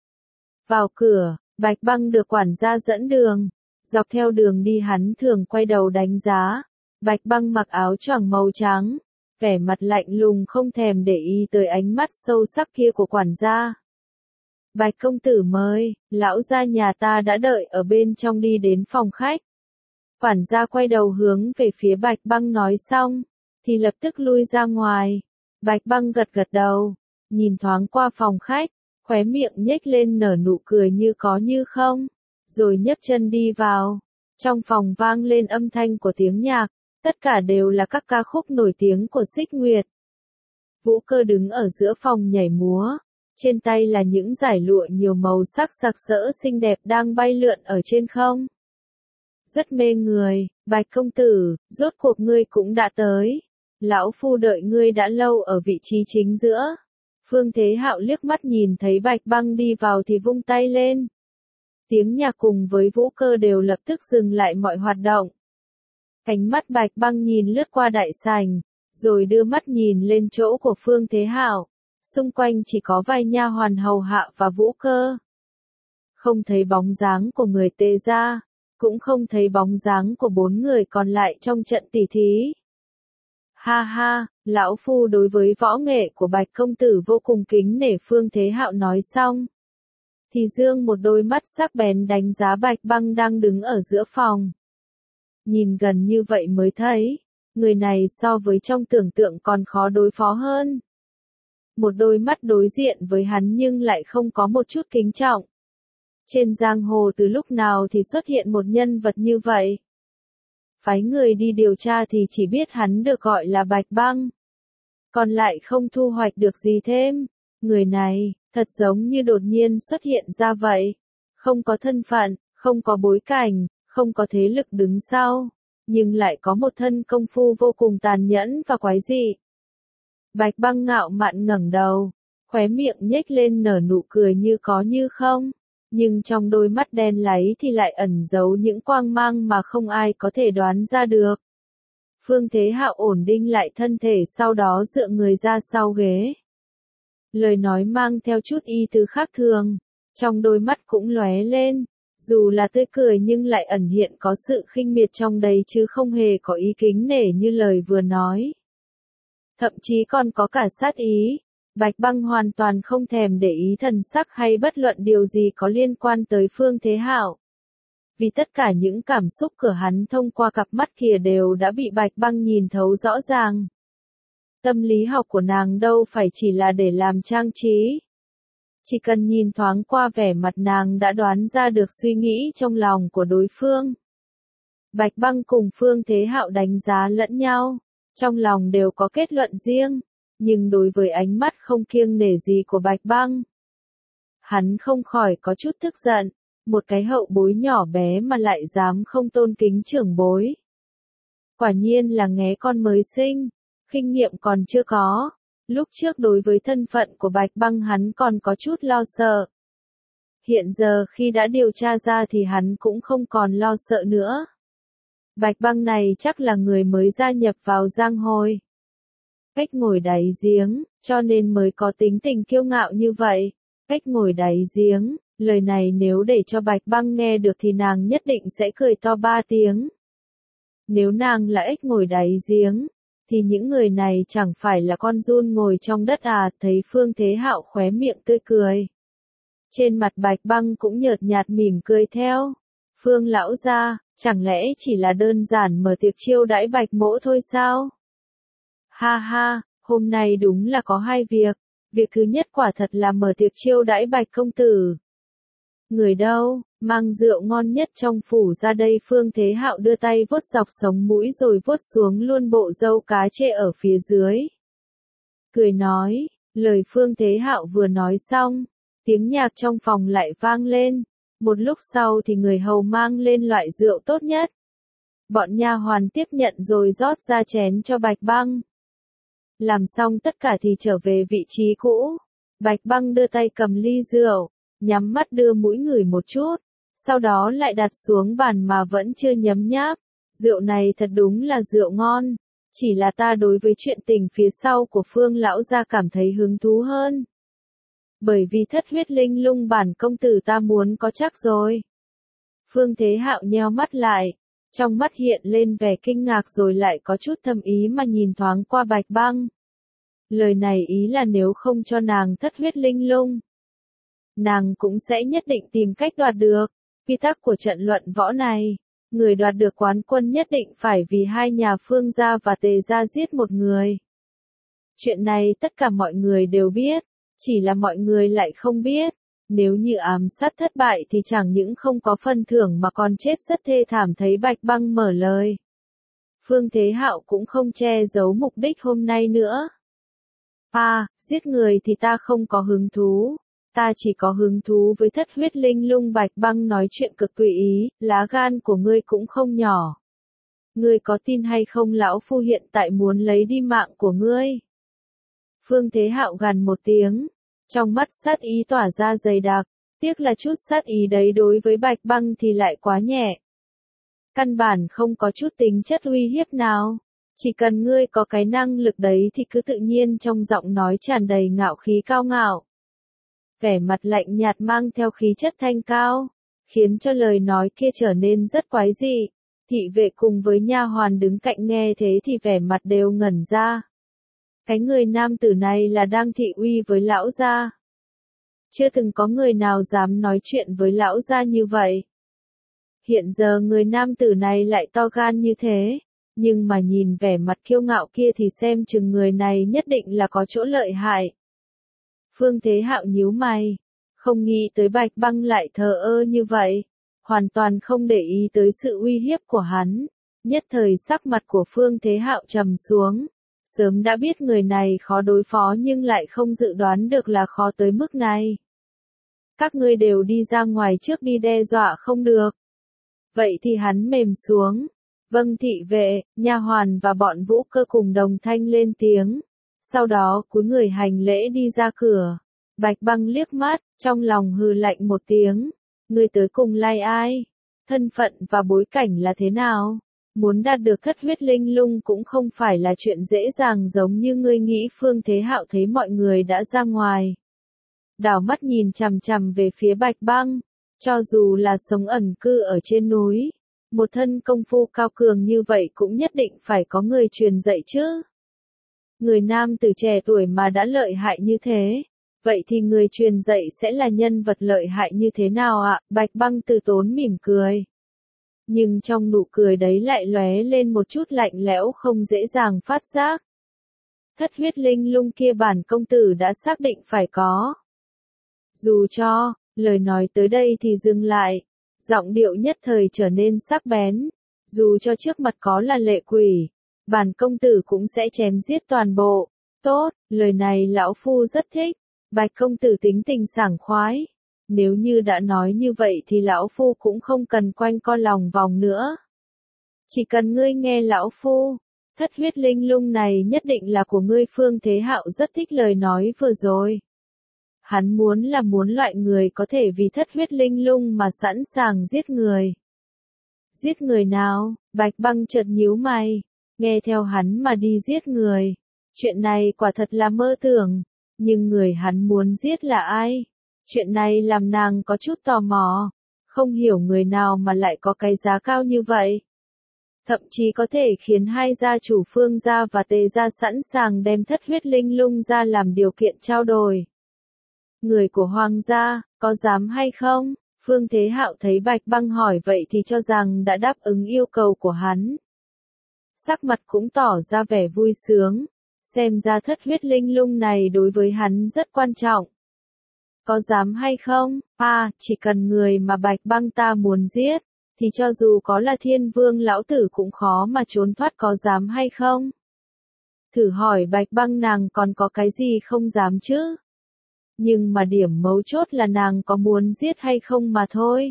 Speaker 1: Vào cửa, Bạch Băng được quản gia dẫn đường. Dọc theo đường đi hắn thường quay đầu đánh giá. Bạch Băng mặc áo choàng màu trắng, vẻ mặt lạnh lùng không thèm để ý tới ánh mắt sâu sắc kia của quản gia. Bạch công tử mời, lão gia nhà ta đã đợi ở bên trong, đi đến phòng khách. Quản gia quay đầu hướng về phía Bạch Băng nói xong, thì lập tức lui ra ngoài. Bạch Băng gật gật đầu, nhìn thoáng qua phòng khách, khóe miệng nhếch lên nở nụ cười như có như không, rồi nhấc chân đi vào. Trong phòng vang lên âm thanh của tiếng nhạc, tất cả đều là các ca khúc nổi tiếng của Xích Nguyệt. Vũ Cơ đứng ở giữa phòng nhảy múa, trên tay là những dải lụa nhiều màu sắc sặc sỡ xinh đẹp đang bay lượn ở trên không. Rất mê người. Bạch công tử, rốt cuộc ngươi cũng đã tới. Lão phu đợi ngươi đã lâu ở vị trí chính giữa. Phương Thế Hạo liếc mắt nhìn thấy Bạch Băng đi vào thì vung tay lên. Tiếng nhạc cùng với vũ cơ đều lập tức dừng lại mọi hoạt động. Ánh mắt Bạch Băng nhìn lướt qua đại sảnh, rồi đưa mắt nhìn lên chỗ của Phương Thế Hạo. Xung quanh chỉ có vài nha hoàn hầu hạ và vũ cơ. Không thấy bóng dáng của người Tề gia, cũng không thấy bóng dáng của 4 người còn lại trong trận tỉ thí. Ha ha, lão phu đối với võ nghệ của Bạch công tử vô cùng kính nể. Phương Thế Hạo nói xong, thì dương một đôi mắt sắc bén đánh giá Bạch Băng đang đứng ở giữa phòng. Nhìn gần như vậy mới thấy, người này so với trong tưởng tượng còn khó đối phó hơn. Một đôi mắt đối diện với hắn nhưng lại không có một chút kính trọng. Trên giang hồ từ lúc nào thì xuất hiện một nhân vật như vậy? Phái người đi điều tra thì chỉ biết hắn được gọi là Bạch Băng. Còn lại không thu hoạch được gì thêm. Người này, thật giống như đột nhiên xuất hiện ra vậy. Không có thân phận, không có bối cảnh, không có thế lực đứng sau. Nhưng lại có một thân công phu vô cùng tàn nhẫn và quái dị. Bạch Băng ngạo mạn ngẩng đầu, khóe miệng nhếch lên nở nụ cười như có như không. Nhưng trong đôi mắt đen láy thì lại ẩn giấu những quang mang mà không ai có thể đoán ra được. Phương Thế Hạo ổn định lại thân thể, sau đó dựa người ra sau ghế. Lời nói mang theo chút ý tứ khác thường, trong đôi mắt cũng lóe lên, dù là tươi cười nhưng lại ẩn hiện có sự khinh miệt trong đấy chứ không hề có ý kính nể như lời vừa nói. Thậm chí còn có cả sát ý. Bạch Băng hoàn toàn không thèm để ý thần sắc hay bất luận điều gì có liên quan tới Phương Thế Hạo. Vì tất cả những cảm xúc của hắn thông qua cặp mắt kia đều đã bị Bạch Băng nhìn thấu rõ ràng. Tâm lý học của nàng đâu phải chỉ là để làm trang trí. Chỉ cần nhìn thoáng qua vẻ mặt nàng đã đoán ra được suy nghĩ trong lòng của đối phương. Bạch Băng cùng Phương Thế Hạo đánh giá lẫn nhau, trong lòng đều có kết luận riêng. Nhưng đối với ánh mắt không kiêng nể gì của Bạch Băng, hắn không khỏi có chút tức giận. Một cái hậu bối nhỏ bé mà lại dám không tôn kính trưởng bối. Quả nhiên là nghé con mới sinh, kinh nghiệm còn chưa có. Lúc trước đối với thân phận của Bạch Băng hắn còn có chút lo sợ. Hiện giờ khi đã điều tra ra thì hắn cũng không còn lo sợ nữa. Bạch Băng này chắc là người mới gia nhập vào giang hồ. Cách ngồi đáy giếng, cho nên mới có tính tình kiêu ngạo như vậy. Cách ngồi đáy giếng, lời này nếu để cho Bạch Băng nghe được thì nàng nhất định sẽ cười to 3 tiếng. Nếu nàng là ếch ngồi đáy giếng, thì những người này chẳng phải là con giun ngồi trong đất à? Thấy Phương Thế Hạo khóe miệng tươi cười. Trên mặt Bạch Băng cũng nhợt nhạt mỉm cười theo. Phương lão gia, chẳng lẽ chỉ là đơn giản mở tiệc chiêu đãi Bạch mỗ thôi sao? Ha ha, hôm nay đúng là có 2 việc. Việc thứ nhất quả thật là mở tiệc chiêu đãi Bạch công tử. Người đâu, mang rượu ngon nhất trong phủ ra đây. Phương Thế Hạo đưa tay vuốt dọc sống mũi rồi vuốt xuống luôn bộ râu cá chê ở phía dưới. Cười nói, lời Phương Thế Hạo vừa nói xong, tiếng nhạc trong phòng lại vang lên. Một lúc sau thì người hầu mang lên loại rượu tốt nhất. Bọn nha hoàn tiếp nhận rồi rót ra chén cho Bạch Băng. Làm xong tất cả thì trở về vị trí cũ. Bạch Băng đưa tay cầm ly rượu, nhắm mắt đưa mũi ngửi một chút, sau đó lại đặt xuống bàn mà vẫn chưa nhấm nháp. Rượu này thật đúng là rượu ngon, chỉ là ta đối với chuyện tình phía sau của Phương lão gia cảm thấy hứng thú hơn. Bởi vì thất huyết linh lung bản công tử ta muốn có chắc rồi. Phương Thế Hạo nheo mắt lại, trong mắt hiện lên vẻ kinh ngạc rồi lại có chút thâm ý mà nhìn thoáng qua Bạch Băng. Lời này ý là nếu không cho nàng thất huyết linh lung, nàng cũng sẽ nhất định tìm cách đoạt được. Quy tắc của trận luận võ này, người đoạt được quán quân nhất định phải vì hai nhà Phương gia và Tề gia giết một người. Chuyện này tất cả mọi người đều biết, chỉ là mọi người lại không biết. Nếu như ám sát thất bại thì chẳng những không có phần thưởng mà còn chết rất thê thảm. Thấy Bạch Băng mở lời, Phương Thế Hạo cũng không che giấu mục đích hôm nay nữa. Giết người thì ta không có hứng thú. Ta chỉ có hứng thú với thất huyết linh lung. Bạch Băng nói chuyện cực tùy ý, lá gan của ngươi cũng không nhỏ. Ngươi có tin hay không lão phu hiện tại muốn lấy đi mạng của ngươi? Phương Thế Hạo gằn một tiếng, trong mắt sát ý tỏa ra dày đặc, tiếc là chút sát ý đấy đối với Bạch Băng thì lại quá nhẹ. Căn bản không có chút tính chất uy hiếp nào. Chỉ cần ngươi có cái năng lực đấy thì cứ tự nhiên, trong giọng nói tràn đầy ngạo khí cao ngạo. Vẻ mặt lạnh nhạt mang theo khí chất thanh cao, khiến cho lời nói kia trở nên rất quái dị. Thị vệ cùng với nha hoàn đứng cạnh nghe thế thì vẻ mặt đều ngẩn ra. Cái người nam tử này là đang thị uy với lão gia. Chưa từng có người nào dám nói chuyện với lão gia như vậy. Hiện giờ người nam tử này lại to gan như thế, nhưng mà nhìn vẻ mặt kiêu ngạo kia thì xem chừng người này nhất định là có chỗ lợi hại. Phương Thế Hạo nhíu mày, không nghĩ tới Bạch Băng lại thờ ơ như vậy, hoàn toàn không để ý tới sự uy hiếp của hắn. Nhất thời sắc mặt của Phương Thế Hạo trầm xuống, sớm đã biết người này khó đối phó nhưng lại không dự đoán được là khó tới mức này. Các ngươi đều đi ra ngoài trước đi, đe dọa không được. Vậy thì hắn mềm xuống. Vâng, thị vệ, nha hoàn và bọn Vũ Cơ cùng đồng thanh lên tiếng. Sau đó cúi người hành lễ đi ra cửa. Bạch Băng liếc mắt, trong lòng hừ lạnh một tiếng. Ngươi tới cùng lai ai? Thân phận và bối cảnh là thế nào? Muốn đạt được thất huyết linh lung cũng không phải là chuyện dễ dàng giống như ngươi nghĩ. Phương Thế Hạo thấy mọi người đã ra ngoài, đảo mắt nhìn chằm chằm về phía Bạch Băng. Cho dù là sống ẩn cư ở trên núi, một thân công phu cao cường như vậy cũng nhất định phải có người truyền dạy chứ. Người nam tử trẻ tuổi mà đã lợi hại như thế, vậy thì người truyền dạy sẽ là nhân vật lợi hại như thế nào ạ? Bạch Băng từ tốn mỉm cười. Nhưng trong nụ cười đấy lại lóe lên một chút lạnh lẽo không dễ dàng phát giác. Thất huyết linh lung kia bản công tử đã xác định phải có. Dù cho, lời nói tới đây thì dừng lại, giọng điệu nhất thời trở nên sắc bén. Dù cho trước mặt có là lệ quỷ, bản công tử cũng sẽ chém giết toàn bộ. Tốt, lời này lão phu rất thích. Bạch công tử tính tình sảng khoái. Nếu như đã nói như vậy thì lão phu cũng không cần quanh co lòng vòng nữa. Chỉ cần ngươi nghe lão phu, thất huyết linh lung này nhất định là của ngươi. Phương Thế Hạo rất thích lời nói vừa rồi. Hắn muốn loại người có thể vì thất huyết linh lung mà sẵn sàng giết người. Giết người nào? Bạch Băng chợt nhíu mày, nghe theo hắn mà đi giết người. Chuyện này quả thật là mơ tưởng, nhưng người hắn muốn giết là ai? Chuyện này làm nàng có chút tò mò, không hiểu người nào mà lại có cái giá cao như vậy. Thậm chí có thể khiến hai gia chủ Phương gia và Tề gia sẵn sàng đem thất huyết linh lung ra làm điều kiện trao đổi. Người của Hoàng gia, có dám hay không? Phương Thế Hạo thấy Bạch Băng hỏi vậy thì cho rằng đã đáp ứng yêu cầu của hắn. Sắc mặt cũng tỏ ra vẻ vui sướng, xem ra thất huyết linh lung này đối với hắn rất quan trọng. Có dám hay không? Chỉ cần người mà Bạch Băng ta muốn giết, thì cho dù có là Thiên Vương lão tử cũng khó mà trốn thoát. Có dám hay không? Thử hỏi Bạch Băng nàng còn có cái gì không dám chứ? Nhưng mà điểm mấu chốt là nàng có muốn giết hay không mà thôi.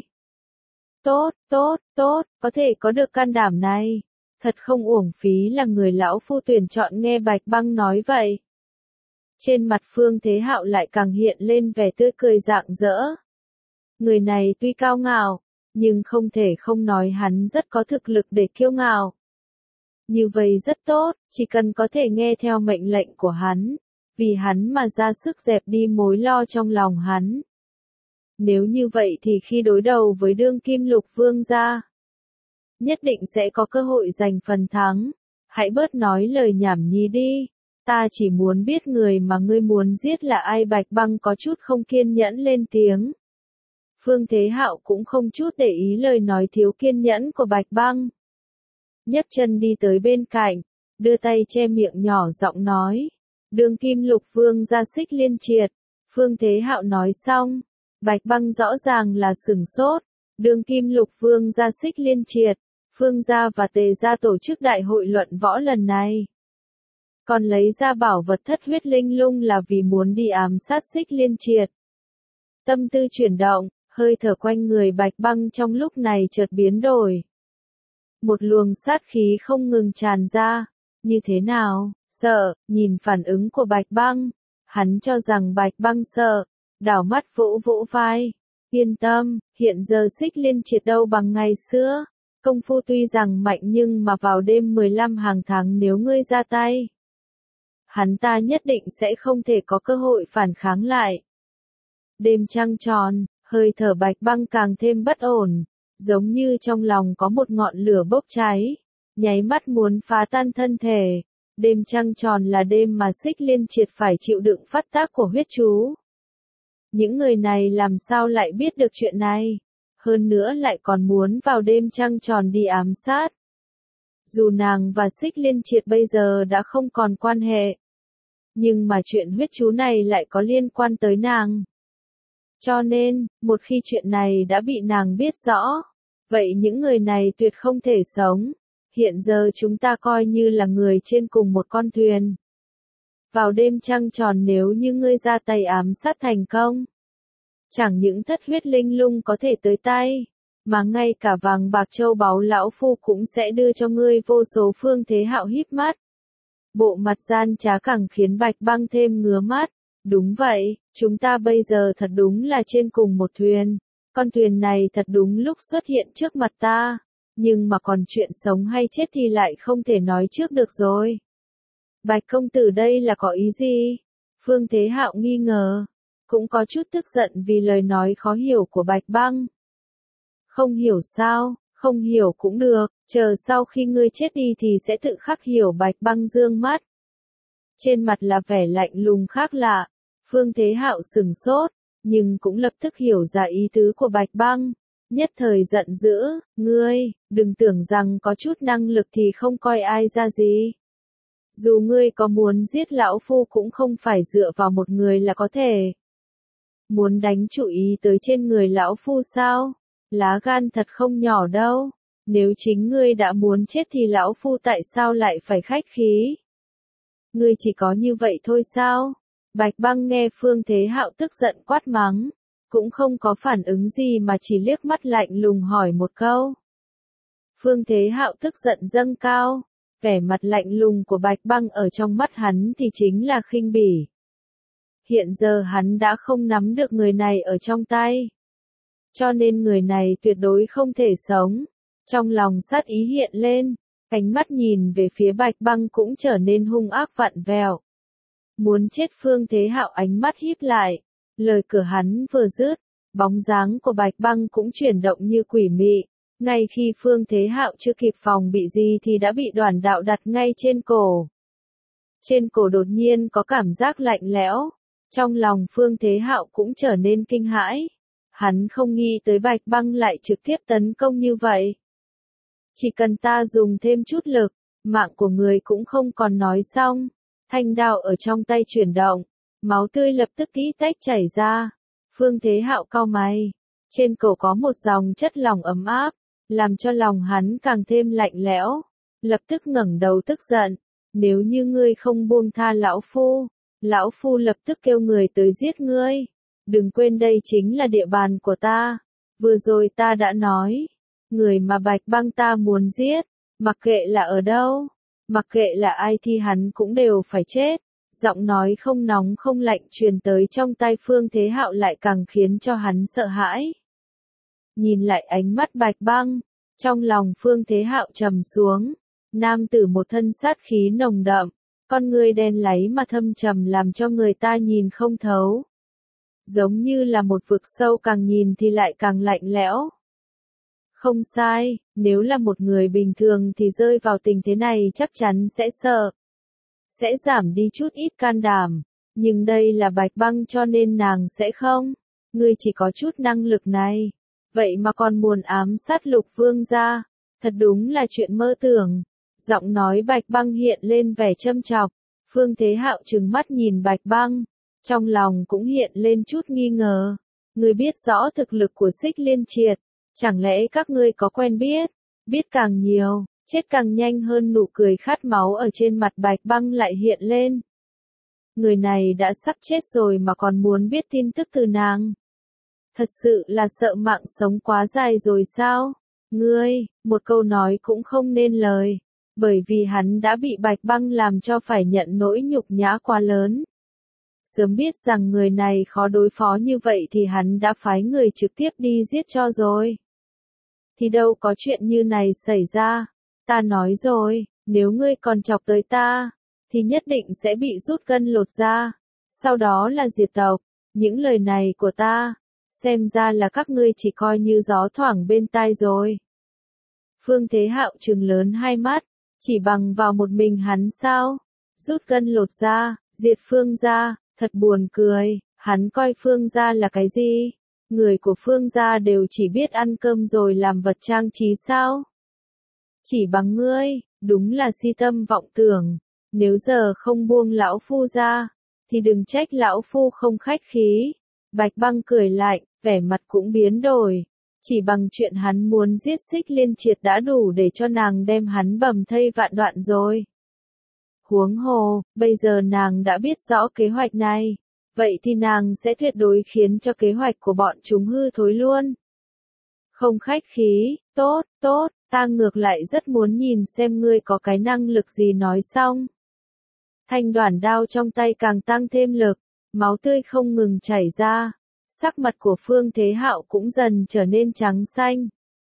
Speaker 1: Tốt, có thể có được can đảm này. Thật không uổng phí là người lão phu tuyển chọn. Nghe Bạch Băng nói vậy, trên mặt Phương Thế Hạo lại càng hiện lên vẻ tươi cười rạng rỡ. Người này tuy cao ngạo, nhưng không thể không nói hắn rất có thực lực để kiêu ngạo. Như vậy rất tốt, chỉ cần có thể nghe theo mệnh lệnh của hắn, vì hắn mà ra sức dẹp đi mối lo trong lòng hắn. Nếu như vậy thì khi đối đầu với đương kim Lục Vương gia, nhất định sẽ có cơ hội giành phần thắng. Hãy bớt nói lời nhảm nhí đi. Ta chỉ muốn biết người mà ngươi muốn giết là ai. Bạch Băng có chút không kiên nhẫn lên tiếng. Phương Thế Hạo cũng không chút để ý lời nói thiếu kiên nhẫn của Bạch Băng. Nhấc chân đi tới bên cạnh, đưa tay che miệng nhỏ giọng nói. Đương kim Lục Vương gia Xích Liên Triệt. Phương Thế Hạo nói xong, Bạch Băng rõ ràng là sửng sốt. Đương kim Lục Vương gia Xích Liên Triệt, Phương gia và Tề gia tổ chức đại hội luận võ lần này. Còn lấy ra bảo vật thất huyết linh lung là vì muốn đi ám sát Xích Liên Triệt. Tâm tư chuyển động, hơi thở quanh người Bạch Băng trong lúc này chợt biến đổi. Một luồng sát khí không ngừng tràn ra. Như thế nào? Sợ, nhìn phản ứng của Bạch Băng, hắn cho rằng Bạch Băng sợ, đảo mắt vỗ vỗ vai. Yên tâm, hiện giờ Xích Liên Triệt đâu bằng ngày xưa. Công phu tuy rằng mạnh nhưng mà vào đêm 15 hàng tháng nếu ngươi ra tay, hắn ta nhất định sẽ không thể có cơ hội phản kháng lại. Đêm trăng tròn, hơi thở Bạch Băng càng thêm bất ổn, giống như trong lòng có một ngọn lửa bốc cháy, nháy mắt muốn phá tan thân thể. Đêm trăng tròn là đêm mà Xích Liên Triệt phải chịu đựng phát tác của huyết chú. Những người này làm sao lại biết được chuyện này? Hơn nữa lại còn muốn vào đêm trăng tròn đi ám sát. Dù nàng và Xích Liên Triệt bây giờ đã không còn quan hệ, nhưng mà chuyện huyết chú này lại có liên quan tới nàng. Cho nên, một khi chuyện này đã bị nàng biết rõ, vậy những người này tuyệt không thể sống. Hiện giờ chúng ta coi như là người trên cùng một con thuyền. Vào đêm trăng tròn nếu như ngươi ra tay ám sát thành công, chẳng những thất huyết linh lung có thể tới tay, mà ngay cả vàng bạc châu báu lão phu cũng sẽ đưa cho ngươi vô số. Phương Thế Hạo híp mắt. Bộ mặt gian trá càng khiến Bạch Băng thêm ngứa mắt. Đúng vậy, chúng ta bây giờ thật đúng là trên cùng một thuyền. Con thuyền này thật đúng lúc xuất hiện trước mặt ta. Nhưng mà còn chuyện sống hay chết thì lại không thể nói trước được rồi. Bạch công tử đây là có ý gì? Phương Thế Hạo nghi ngờ. Cũng có chút tức giận vì lời nói khó hiểu của Bạch Băng. Không hiểu sao, không hiểu cũng được, chờ sau khi ngươi chết đi thì sẽ tự khắc hiểu. Bạch Băng dương mắt. Trên mặt là vẻ lạnh lùng khác lạ. Phương Thế Hạo sừng sốt, nhưng cũng lập tức hiểu ra ý tứ của Bạch Băng. Nhất thời giận dữ, ngươi, đừng tưởng rằng có chút năng lực thì không coi ai ra gì. Dù ngươi có muốn giết lão phu cũng không phải dựa vào một người là có thể. Muốn đánh chủ ý tới trên người lão phu sao? Lá gan thật không nhỏ đâu. Nếu chính ngươi đã muốn chết thì lão phu tại sao lại phải khách khí? Ngươi chỉ có như vậy thôi sao? Bạch Băng nghe Phương Thế Hạo tức giận quát mắng, cũng không có phản ứng gì mà chỉ liếc mắt lạnh lùng hỏi một câu. Phương Thế Hạo tức giận dâng cao, vẻ mặt lạnh lùng của Bạch Băng ở trong mắt hắn thì chính là khinh bỉ. Hiện giờ hắn đã không nắm được người này ở trong tay, cho nên người này tuyệt đối không thể sống. Trong lòng sát ý hiện lên, ánh mắt nhìn về phía Bạch Băng cũng trở nên hung ác vặn vẹo. Muốn chết. Phương Thế Hạo ánh mắt híp lại, lời cửa hắn vừa dứt, bóng dáng của Bạch Băng cũng chuyển động như quỷ mị. Ngay khi Phương Thế Hạo chưa kịp phòng bị gì thì đã bị Đoản Đạo đặt ngay trên cổ. Trên cổ đột nhiên có cảm giác lạnh lẽo. Trong lòng Phương Thế Hạo cũng trở nên kinh hãi. Hắn không nghĩ tới Bạch Băng lại trực tiếp tấn công như vậy. Chỉ cần ta dùng thêm chút lực, mạng của người cũng không còn. Nói xong, thanh đao ở trong tay chuyển động, máu tươi lập tức tí tách chảy ra. Phương Thế Hạo cau mày, trên cổ có một dòng chất lỏng ấm áp, làm cho lòng hắn càng thêm lạnh lẽo. Lập tức ngẩng đầu tức giận, nếu như ngươi không buông tha lão phu lập tức kêu người tới giết ngươi. Đừng quên đây chính là địa bàn của ta. Vừa rồi ta đã nói, người mà Bạch Băng ta muốn giết, mặc kệ là ở đâu, mặc kệ là ai thì hắn cũng đều phải chết. Giọng nói không nóng không lạnh truyền tới trong tai Phương Thế Hạo lại càng khiến cho hắn sợ hãi. Nhìn lại ánh mắt Bạch Băng, trong lòng Phương Thế Hạo trầm xuống. Nam tử một thân sát khí nồng đậm, con ngươi đen láy mà thâm trầm làm cho người ta nhìn không thấu. Giống như là một vực sâu, càng nhìn thì lại càng lạnh lẽo. Không sai, nếu là một người bình thường thì rơi vào tình thế này chắc chắn sẽ sợ. Sẽ giảm đi chút ít can đảm. Nhưng đây là Bạch Băng cho nên nàng sẽ không. Ngươi chỉ có chút năng lực này. Vậy mà còn muốn ám sát Lục Vương gia. Thật đúng là chuyện mơ tưởng. Giọng nói Bạch Băng hiện lên vẻ châm chọc. Phương Thế Hạo trừng mắt nhìn Bạch Băng. Trong lòng cũng hiện lên chút nghi ngờ. Ngươi biết rõ thực lực của Xích Liên Triệt. Chẳng lẽ các ngươi có quen biết? Biết càng nhiều, chết càng nhanh hơn. Nụ cười khát máu ở trên mặt Bạch Băng lại hiện lên. Người này đã sắp chết rồi mà còn muốn biết tin tức từ nàng. Thật sự là sợ mạng sống quá dài rồi sao? Ngươi, một câu nói cũng không nên lời. Bởi vì hắn đã bị Bạch Băng làm cho phải nhận nỗi nhục nhã quá lớn. Sớm biết rằng người này khó đối phó như vậy thì hắn đã phái người trực tiếp đi giết cho rồi. Thì đâu có chuyện như này xảy ra. Ta nói rồi, nếu ngươi còn chọc tới ta, thì nhất định sẽ bị rút gân lột da, sau đó là diệt tộc. Những lời này của ta, xem ra là các ngươi chỉ coi như gió thoảng bên tai rồi. Phương Thế Hạo trừng lớn hai mắt, chỉ bằng vào một mình hắn sao? Rút gân lột da, diệt Phương gia, thật buồn cười, hắn coi Phương gia là cái gì? Người của Phương gia đều chỉ biết ăn cơm rồi làm vật trang trí sao? Chỉ bằng ngươi, đúng là si tâm vọng tưởng, nếu giờ không buông lão phu ra, thì đừng trách lão phu không khách khí. Bạch Băng cười lạnh, vẻ mặt cũng biến đổi, chỉ bằng chuyện hắn muốn giết Xích Liên Triệt đã đủ để cho nàng đem hắn bầm thây vạn đoạn rồi. Huống hồ, bây giờ nàng đã biết rõ kế hoạch này, vậy thì nàng sẽ tuyệt đối khiến cho kế hoạch của bọn chúng hư thối luôn. Không khách khí, tốt, tốt, ta ngược lại rất muốn nhìn xem ngươi có cái năng lực gì nói xong. Thanh đoản đao trong tay càng tăng thêm lực, máu tươi không ngừng chảy ra, sắc mặt của Phương Thế Hạo cũng dần trở nên trắng xanh.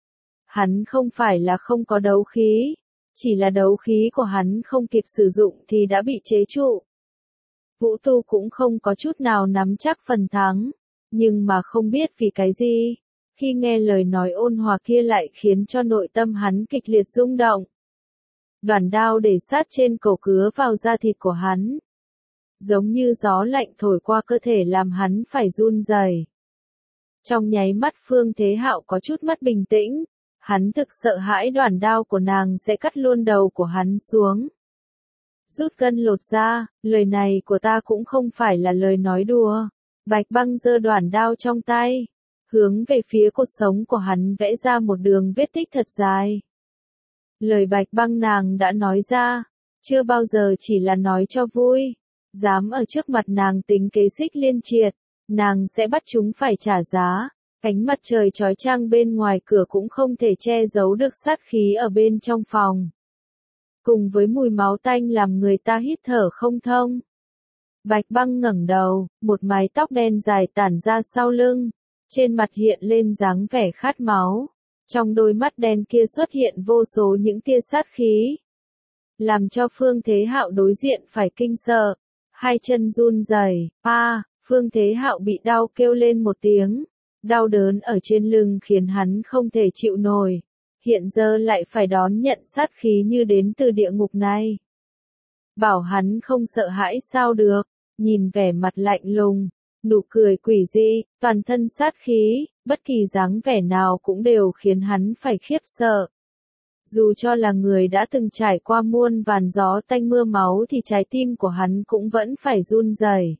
Speaker 1: Hắn không phải là không có đấu khí, chỉ là đấu khí của hắn không kịp sử dụng thì đã bị chế trụ. Vũ Tu cũng không có chút nào nắm chắc phần thắng, nhưng mà không biết vì cái gì, khi nghe lời nói ôn hòa kia lại khiến cho nội tâm hắn kịch liệt rung động. Đoản đao để sát trên cổ cứa vào da thịt của hắn, giống như gió lạnh thổi qua cơ thể làm hắn phải run rẩy. Trong nháy mắt Phương Thế Hạo có chút mất bình tĩnh, hắn thực sợ hãi đoản đao của nàng sẽ cắt luôn đầu của hắn xuống. Rút gân lột da, lời này của ta cũng không phải là lời nói đùa. Bạch Băng giơ đoản đao trong tay, hướng về phía cột sống của hắn vẽ ra một đường vết tích thật dài. Lời Bạch Băng nàng đã nói ra, chưa bao giờ chỉ là nói cho vui. Dám ở trước mặt nàng tính kế Xích Liên Triệt, nàng sẽ bắt chúng phải trả giá. Ánh mặt trời chói chang bên ngoài cửa cũng không thể che giấu được sát khí ở bên trong phòng. Cùng với mùi máu tanh làm người ta hít thở không thông. Bạch Băng ngẩng đầu, một mái tóc đen dài tản ra sau lưng, trên mặt hiện lên dáng vẻ khát máu. Trong đôi mắt đen kia xuất hiện vô số những tia sát khí, làm cho Phương Thế Hạo đối diện phải kinh sợ, hai chân run rẩy. Phương Thế Hạo bị đau kêu lên một tiếng, đau đớn ở trên lưng khiến hắn không thể chịu nổi, hiện giờ lại phải đón nhận sát khí như đến từ địa ngục này. Bảo hắn không sợ hãi sao được, nhìn vẻ mặt lạnh lùng, nụ cười quỷ dị, toàn thân sát khí, bất kỳ dáng vẻ nào cũng đều khiến hắn phải khiếp sợ. Dù cho là người đã từng trải qua muôn vàn gió tanh mưa máu thì trái tim của hắn cũng vẫn phải run rẩy.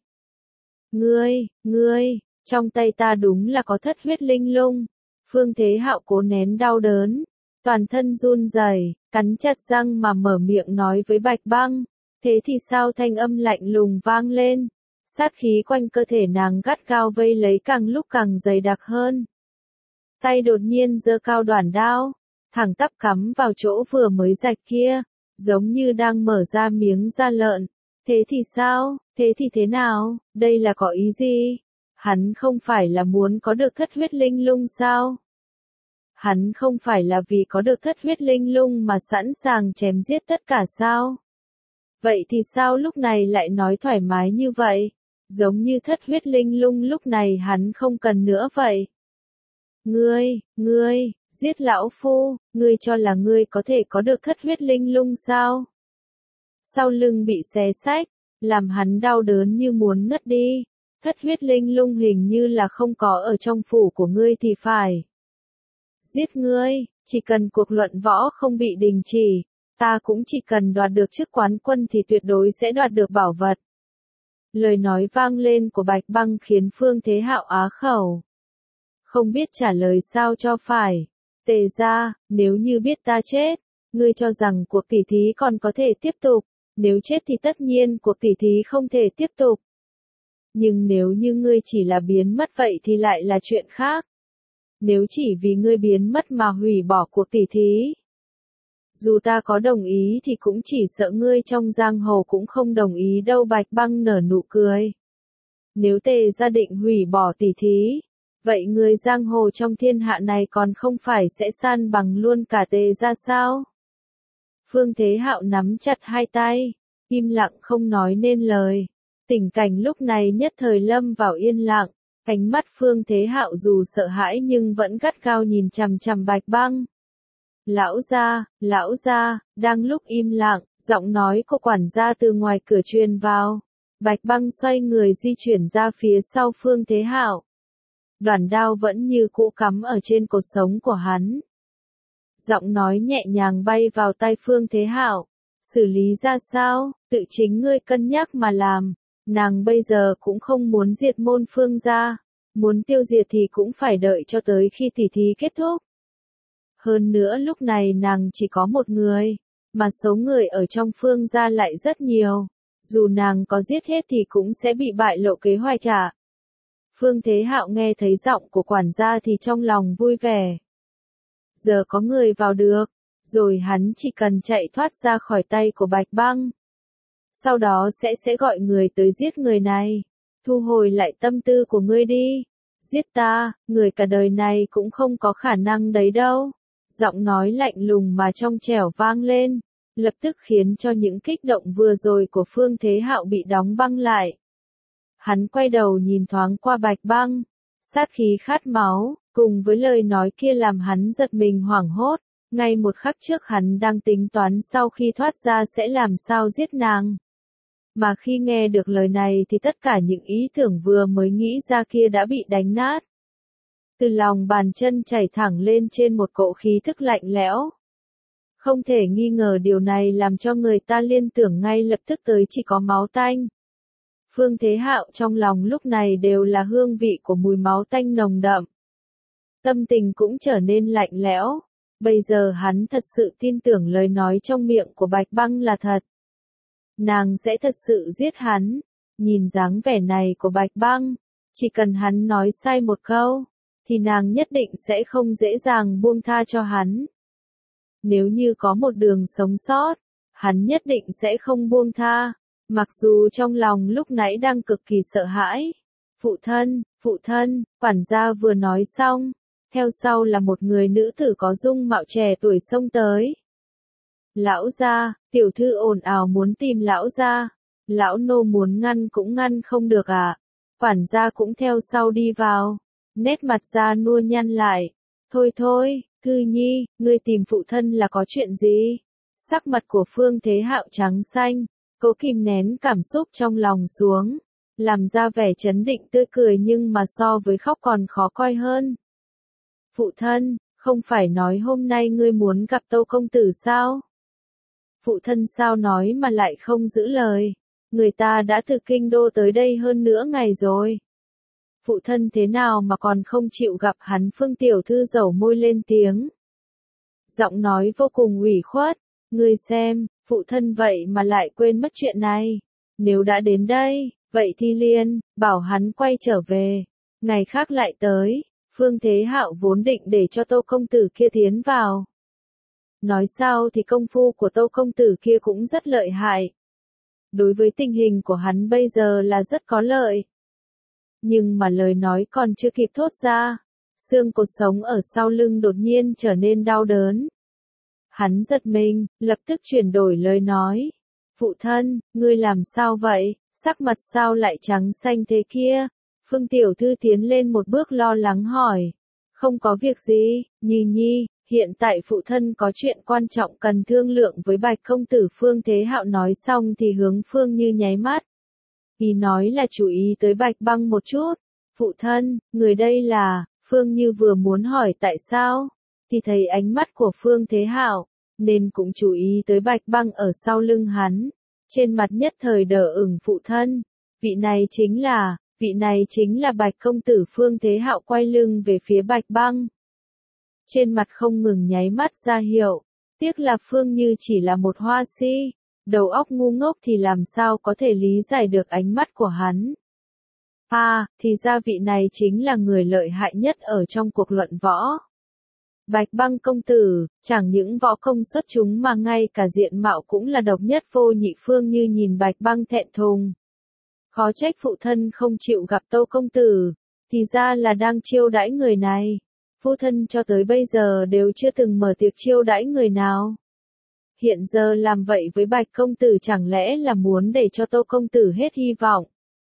Speaker 1: Ngươi, trong tay ta đúng là có thất huyết linh lung. Phương Thế Hạo cố nén đau đớn, toàn thân run rẩy, cắn chặt răng mà mở miệng nói với Bạch Băng. Thế thì sao? Thanh âm lạnh lùng vang lên, sát khí quanh cơ thể nàng gắt gao vây lấy càng lúc càng dày đặc hơn. Tay đột nhiên giơ cao đoản đao, thẳng tắp cắm vào chỗ vừa mới rạch kia, giống như đang mở ra miếng da lợn. Thế thì sao? Thế thì thế nào? Đây là có ý gì? Hắn không phải là muốn có được thất huyết linh lung sao? Hắn không phải là vì có được thất huyết linh lung mà sẵn sàng chém giết tất cả sao? Vậy thì sao lúc này lại nói thoải mái như vậy? Giống như thất huyết linh lung lúc này hắn không cần nữa vậy. Ngươi, giết lão phu, ngươi cho là ngươi có thể có được thất huyết linh lung sao? Sau lưng bị xé xách, làm hắn đau đớn như muốn ngất đi. Thất huyết linh lung hình như là không có ở trong phủ của ngươi thì phải. Giết ngươi, chỉ cần cuộc luận võ không bị đình chỉ, ta cũng chỉ cần đoạt được chức quán quân thì tuyệt đối sẽ đoạt được bảo vật. Lời nói vang lên của Bạch Băng khiến Phương Thế Hạo á khẩu. Không biết trả lời sao cho phải. Tề ra, nếu như biết ta chết, ngươi cho rằng cuộc tỉ thí còn có thể tiếp tục, nếu chết thì tất nhiên cuộc tỉ thí không thể tiếp tục. Nhưng nếu như ngươi chỉ là biến mất vậy thì lại là chuyện khác. Nếu chỉ vì ngươi biến mất mà hủy bỏ cuộc tỉ thí, Dù ta có đồng ý thì cũng chỉ sợ ngươi trong giang hồ cũng không đồng ý đâu. Bạch Băng nở nụ cười. Nếu Tề gia định hủy bỏ tỷ thí, vậy người giang hồ trong thiên hạ này còn không phải sẽ san bằng luôn cả Tề gia sao? Phương Thế Hạo nắm chặt hai tay, im lặng không nói nên lời. Tình cảnh lúc này nhất thời lâm vào yên lặng, ánh mắt Phương Thế Hạo dù sợ hãi nhưng vẫn gắt gao nhìn chằm chằm Bạch Băng. Lão gia, đang lúc im lặng, giọng nói của quản gia từ ngoài cửa truyền vào. Bạch Băng xoay người di chuyển ra phía sau Phương Thế Hạo. Đoản đao vẫn như cũ cắm ở trên cột sống của hắn. Giọng nói nhẹ nhàng bay vào tai Phương Thế Hạo. Xử lý ra sao, tự chính ngươi cân nhắc mà làm. Nàng bây giờ cũng không muốn diệt môn Phương gia. Muốn tiêu diệt thì cũng phải đợi cho tới khi tỷ thí kết thúc. Hơn nữa lúc này nàng chỉ có một người, mà số người ở trong Phương gia lại rất nhiều. Dù nàng có giết hết thì cũng sẽ bị bại lộ kế hoạch cả. Phương Thế Hạo nghe thấy giọng của quản gia thì trong lòng vui vẻ. Giờ có người vào được, rồi hắn chỉ cần chạy thoát ra khỏi tay của Bạch Băng. Sau đó sẽ gọi người tới giết người này. Thu hồi lại tâm tư của ngươi đi. Giết ta, người cả đời này cũng không có khả năng đấy đâu. Giọng nói lạnh lùng mà trong trẻo vang lên, lập tức khiến cho những kích động vừa rồi của Phương Thế Hạo bị đóng băng lại. Hắn quay đầu nhìn thoáng qua Bạch Băng, sát khí khát máu, cùng với lời nói kia làm hắn giật mình hoảng hốt. Ngay một khắc trước hắn đang tính toán sau khi thoát ra sẽ làm sao giết nàng. Mà khi nghe được lời này thì tất cả những ý tưởng vừa mới nghĩ ra kia đã bị đánh nát. Từ lòng bàn chân chảy thẳng lên trên một cỗ khí thức lạnh lẽo. Không thể nghi ngờ điều này làm cho người ta liên tưởng ngay lập tức tới chỉ có máu tanh. Phương Thế Hạo trong lòng lúc này đều là hương vị của mùi máu tanh nồng đậm. Tâm tình cũng trở nên lạnh lẽo. Bây giờ hắn thật sự tin tưởng lời nói trong miệng của Bạch Băng là thật. Nàng sẽ thật sự giết hắn. Nhìn dáng vẻ này của Bạch Băng, chỉ cần hắn nói sai một câu, thì nàng nhất định sẽ không dễ dàng buông tha cho hắn. Nếu như có một đường sống sót, hắn nhất định sẽ không buông tha, mặc dù trong lòng lúc nãy đang cực kỳ sợ hãi. Phụ thân, quản gia vừa nói xong, theo sau là một người nữ tử có dung mạo trẻ tuổi xông tới. Lão gia, tiểu thư ồn ào muốn tìm lão gia, lão nô muốn ngăn cũng ngăn không được à. Quản gia cũng theo sau đi vào, nét mặt già nua nhăn lại. Thôi, Thư Nhi, ngươi tìm phụ thân là có chuyện gì? Sắc mặt của Phương Thế Hạo trắng xanh, cố kìm nén cảm xúc trong lòng xuống, làm ra vẻ trấn định tươi cười nhưng mà so với khóc còn khó coi hơn. Phụ thân, không phải nói hôm nay ngươi muốn gặp Tâu công tử sao? Phụ thân sao nói mà lại không giữ lời? Người ta đã từ kinh đô tới đây hơn nửa ngày rồi. Phụ thân thế nào mà còn không chịu gặp hắn? Phương tiểu thư dẩu môi lên tiếng. Giọng nói vô cùng ủy khuất. Ngươi xem, phụ thân vậy mà lại quên mất chuyện này. Nếu đã đến đây, vậy thì liền, bảo hắn quay trở về. Ngày khác lại tới. Phương Thế Hạo vốn định để cho Tâu công tử kia tiến vào. Nói sao thì công phu của Tâu công tử kia cũng rất lợi hại. Đối với tình hình của hắn bây giờ là rất có lợi. Nhưng mà lời nói còn chưa kịp thốt ra, xương cột sống ở sau lưng đột nhiên trở nên đau đớn. Hắn giật mình, lập tức chuyển đổi lời nói. Phụ thân, ngươi làm sao vậy, sắc mặt sao lại trắng xanh thế kia? Phương tiểu thư tiến lên một bước lo lắng hỏi. Không có việc gì, Như Nhi, hiện tại phụ thân có chuyện quan trọng cần thương lượng với Bạch công tử. Phương Thế Hạo nói xong thì hướng Phương Như nháy mắt. Ý nói là chú ý tới Bạch Băng một chút. Phụ thân, người đây là, Phương Như vừa muốn hỏi tại sao, thì thấy ánh mắt của Phương Thế Hạo, nên cũng chú ý tới Bạch Băng ở sau lưng hắn. Trên mặt nhất thời đờ ửng. Phụ thân, vị này chính là Bạch công tử. Phương Thế Hạo quay lưng về phía Bạch Băng. Trên mặt không ngừng nháy mắt ra hiệu. Tiếc là Phương Như chỉ là một hoa si, đầu óc ngu ngốc thì làm sao có thể lý giải được ánh mắt của hắn. À, thì ra vị này chính là người lợi hại nhất ở trong cuộc luận võ. Bạch Băng công tử, chẳng những võ công xuất chúng mà ngay cả diện mạo cũng là độc nhất vô nhị. Phương Như nhìn Bạch Băng thẹn thùng. Khó trách phụ thân không chịu gặp Tâu công tử, thì ra là đang chiêu đãi người này. Phụ thân cho tới bây giờ đều chưa từng mở tiệc chiêu đãi người nào. Hiện giờ làm vậy với Bạch công tử chẳng lẽ là muốn để cho Tâu công tử hết hy vọng.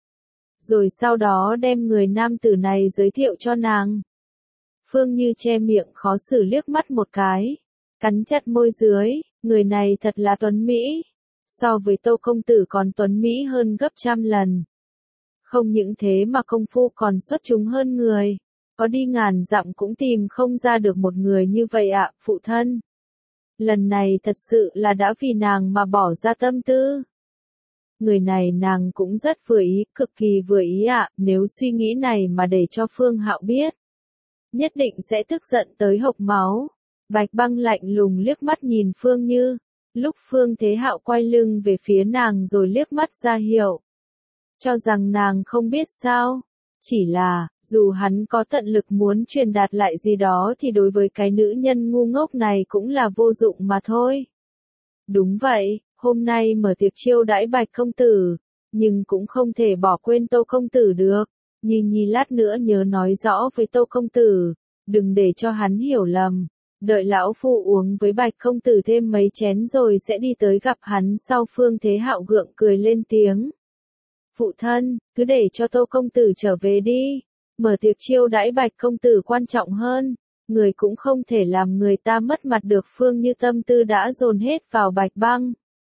Speaker 1: Rồi sau đó đem người nam tử này giới thiệu cho nàng. Phương Như che miệng khó xử liếc mắt một cái, cắn chặt môi dưới, người này thật là tuấn Mỹ. So với Tâu công tử còn tuấn Mỹ hơn gấp trăm lần. Không những thế mà công phu còn xuất chúng hơn người. Có đi ngàn dặm cũng tìm không ra được một người như vậy ạ, phụ thân. Lần này thật sự là đã vì nàng mà bỏ ra tâm tư. Người này nàng cũng rất vừa ý, cực kỳ vừa ý ạ, nếu suy nghĩ này mà để cho Phương Hạo biết. Nhất định sẽ tức giận tới hộc máu. Bạch Băng lạnh lùng liếc mắt nhìn Phương Như. Lúc Phương Thế Hạo quay lưng về phía nàng rồi liếc mắt ra hiệu. Cho rằng nàng không biết sao. Chỉ là, dù hắn có tận lực muốn truyền đạt lại gì đó thì đối với cái nữ nhân ngu ngốc này cũng là vô dụng mà thôi. Đúng vậy, hôm nay mở tiệc chiêu đãi Bạch công tử, nhưng cũng không thể bỏ quên Tâu công tử được. Nhi lát nữa nhớ nói rõ với Tâu công tử, đừng để cho hắn hiểu lầm. Đợi lão phu uống với Bạch công tử thêm mấy chén rồi sẽ đi tới gặp hắn sau. Phương Thế Hạo gượng cười lên tiếng. Phụ thân, cứ để cho Tâu công tử trở về đi. Mở tiệc chiêu đãi Bạch công tử quan trọng hơn. Người cũng không thể làm người ta mất mặt được. Phương Như tâm tư đã dồn hết vào Bạch Băng.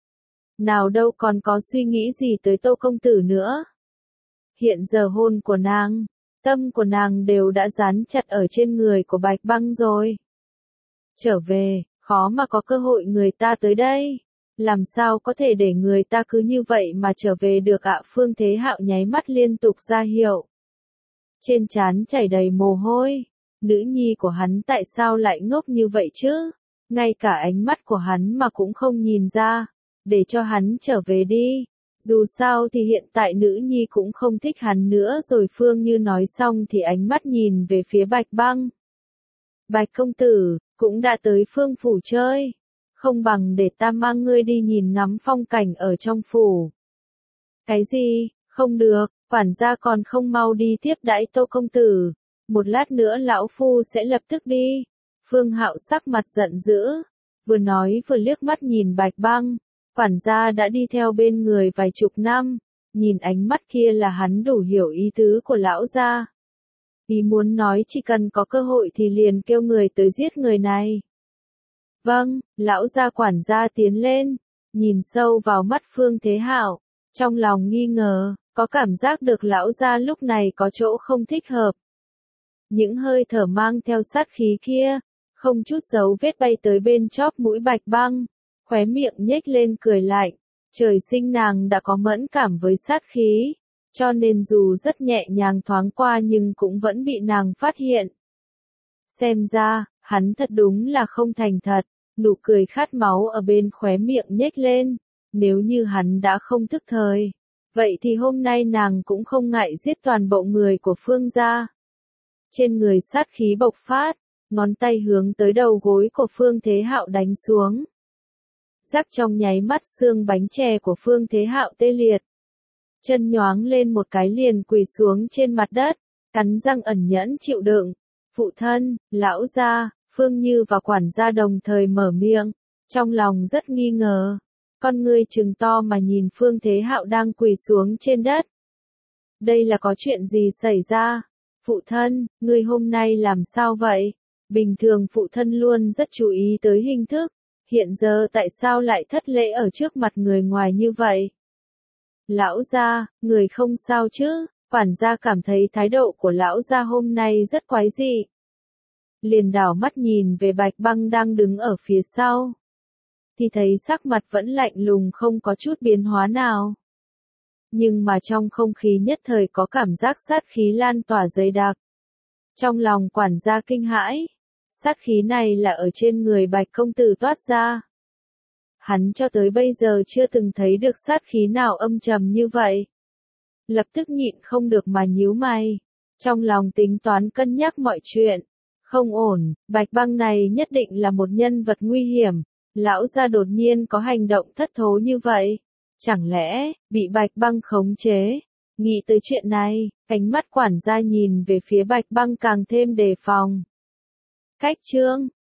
Speaker 1: Nào đâu còn có suy nghĩ gì tới Tâu công tử nữa. Hiện giờ hôn của nàng, tâm của nàng đều đã dán chặt ở trên người của Bạch Băng rồi. Trở về, khó mà có cơ hội người ta tới đây. Làm sao có thể để người ta cứ như vậy mà trở về được ạ? Phương Thế Hạo nháy mắt liên tục ra hiệu. Trên trán chảy đầy mồ hôi. Nữ nhi của hắn tại sao lại ngốc như vậy chứ? Ngay cả ánh mắt của hắn mà cũng không nhìn ra. Để cho hắn trở về đi. Dù sao thì hiện tại nữ nhi cũng không thích hắn nữa rồi. Phương Như nói xong thì ánh mắt nhìn về phía Bạch Băng. Bạch công tử, cũng đã tới Phương phủ chơi. Không bằng để ta mang ngươi đi nhìn ngắm phong cảnh ở trong phủ. Cái gì, không được, quản gia còn không mau đi tiếp đãi Tâu công tử. Một lát nữa lão phu sẽ lập tức đi. Phương Hạo sắc mặt giận dữ, vừa nói vừa liếc mắt nhìn Bạch Băng. Quản gia đã đi theo bên người vài chục năm, nhìn ánh mắt kia là hắn đủ hiểu ý tứ của lão gia. Ý muốn nói chỉ cần có cơ hội thì liền kêu người tới giết người này. Vâng, lão gia. Quản gia tiến lên, nhìn sâu vào mắt Phương Thế Hạo, trong lòng nghi ngờ, có cảm giác được lão gia lúc này có chỗ không thích hợp. Những hơi thở mang theo sát khí kia, không chút dấu vết bay tới bên chóp mũi Bạch Băng, khóe miệng nhếch lên cười lạnh. Trời sinh nàng đã có mẫn cảm với sát khí, cho nên dù rất nhẹ nhàng thoáng qua nhưng cũng vẫn bị nàng phát hiện. Xem ra, hắn thật đúng là không thành thật, nụ cười khát máu ở bên khóe miệng nhếch lên. Nếu như hắn đã không thức thời, vậy thì hôm nay nàng cũng không ngại giết toàn bộ người của Phương gia. Trên người sát khí bộc phát, ngón tay hướng tới đầu gối của Phương Thế Hạo đánh xuống. Rắc trong nháy mắt xương bánh chè của Phương Thế Hạo tê liệt. Chân nhoáng lên một cái liền quỳ xuống trên mặt đất, cắn răng ẩn nhẫn chịu đựng. Phụ thân, lão gia, Phương Như và quản gia đồng thời mở miệng, trong lòng rất nghi ngờ. Con ngươi trừng to mà nhìn Phương Thế Hạo đang quỳ xuống trên đất. Đây là có chuyện gì xảy ra? Phụ thân, ngươi hôm nay làm sao vậy? Bình thường phụ thân luôn rất chú ý tới hình thức, hiện giờ tại sao lại thất lễ ở trước mặt người ngoài như vậy? Lão gia, người không sao chứ? Quản gia cảm thấy thái độ của lão gia hôm nay rất quái dị. Liền đảo mắt nhìn về Bạch Băng đang đứng ở phía sau. Thì thấy sắc mặt vẫn lạnh lùng không có chút biến hóa nào. Nhưng mà trong không khí nhất thời có cảm giác sát khí lan tỏa dày đặc. Trong lòng quản gia kinh hãi. Sát khí này là ở trên người Bạch công tử toát ra. Hắn cho tới bây giờ chưa từng thấy được sát khí nào âm trầm như vậy. Lập tức nhịn không được mà nhíu mày. Trong lòng tính toán cân nhắc mọi chuyện. Không ổn, Bạch Băng này nhất định là một nhân vật nguy hiểm. Lão gia đột nhiên có hành động thất thố như vậy. Chẳng lẽ, bị Bạch Băng khống chế? Nghĩ tới chuyện này, ánh mắt quản gia nhìn về phía Bạch Băng càng thêm đề phòng. Cách chương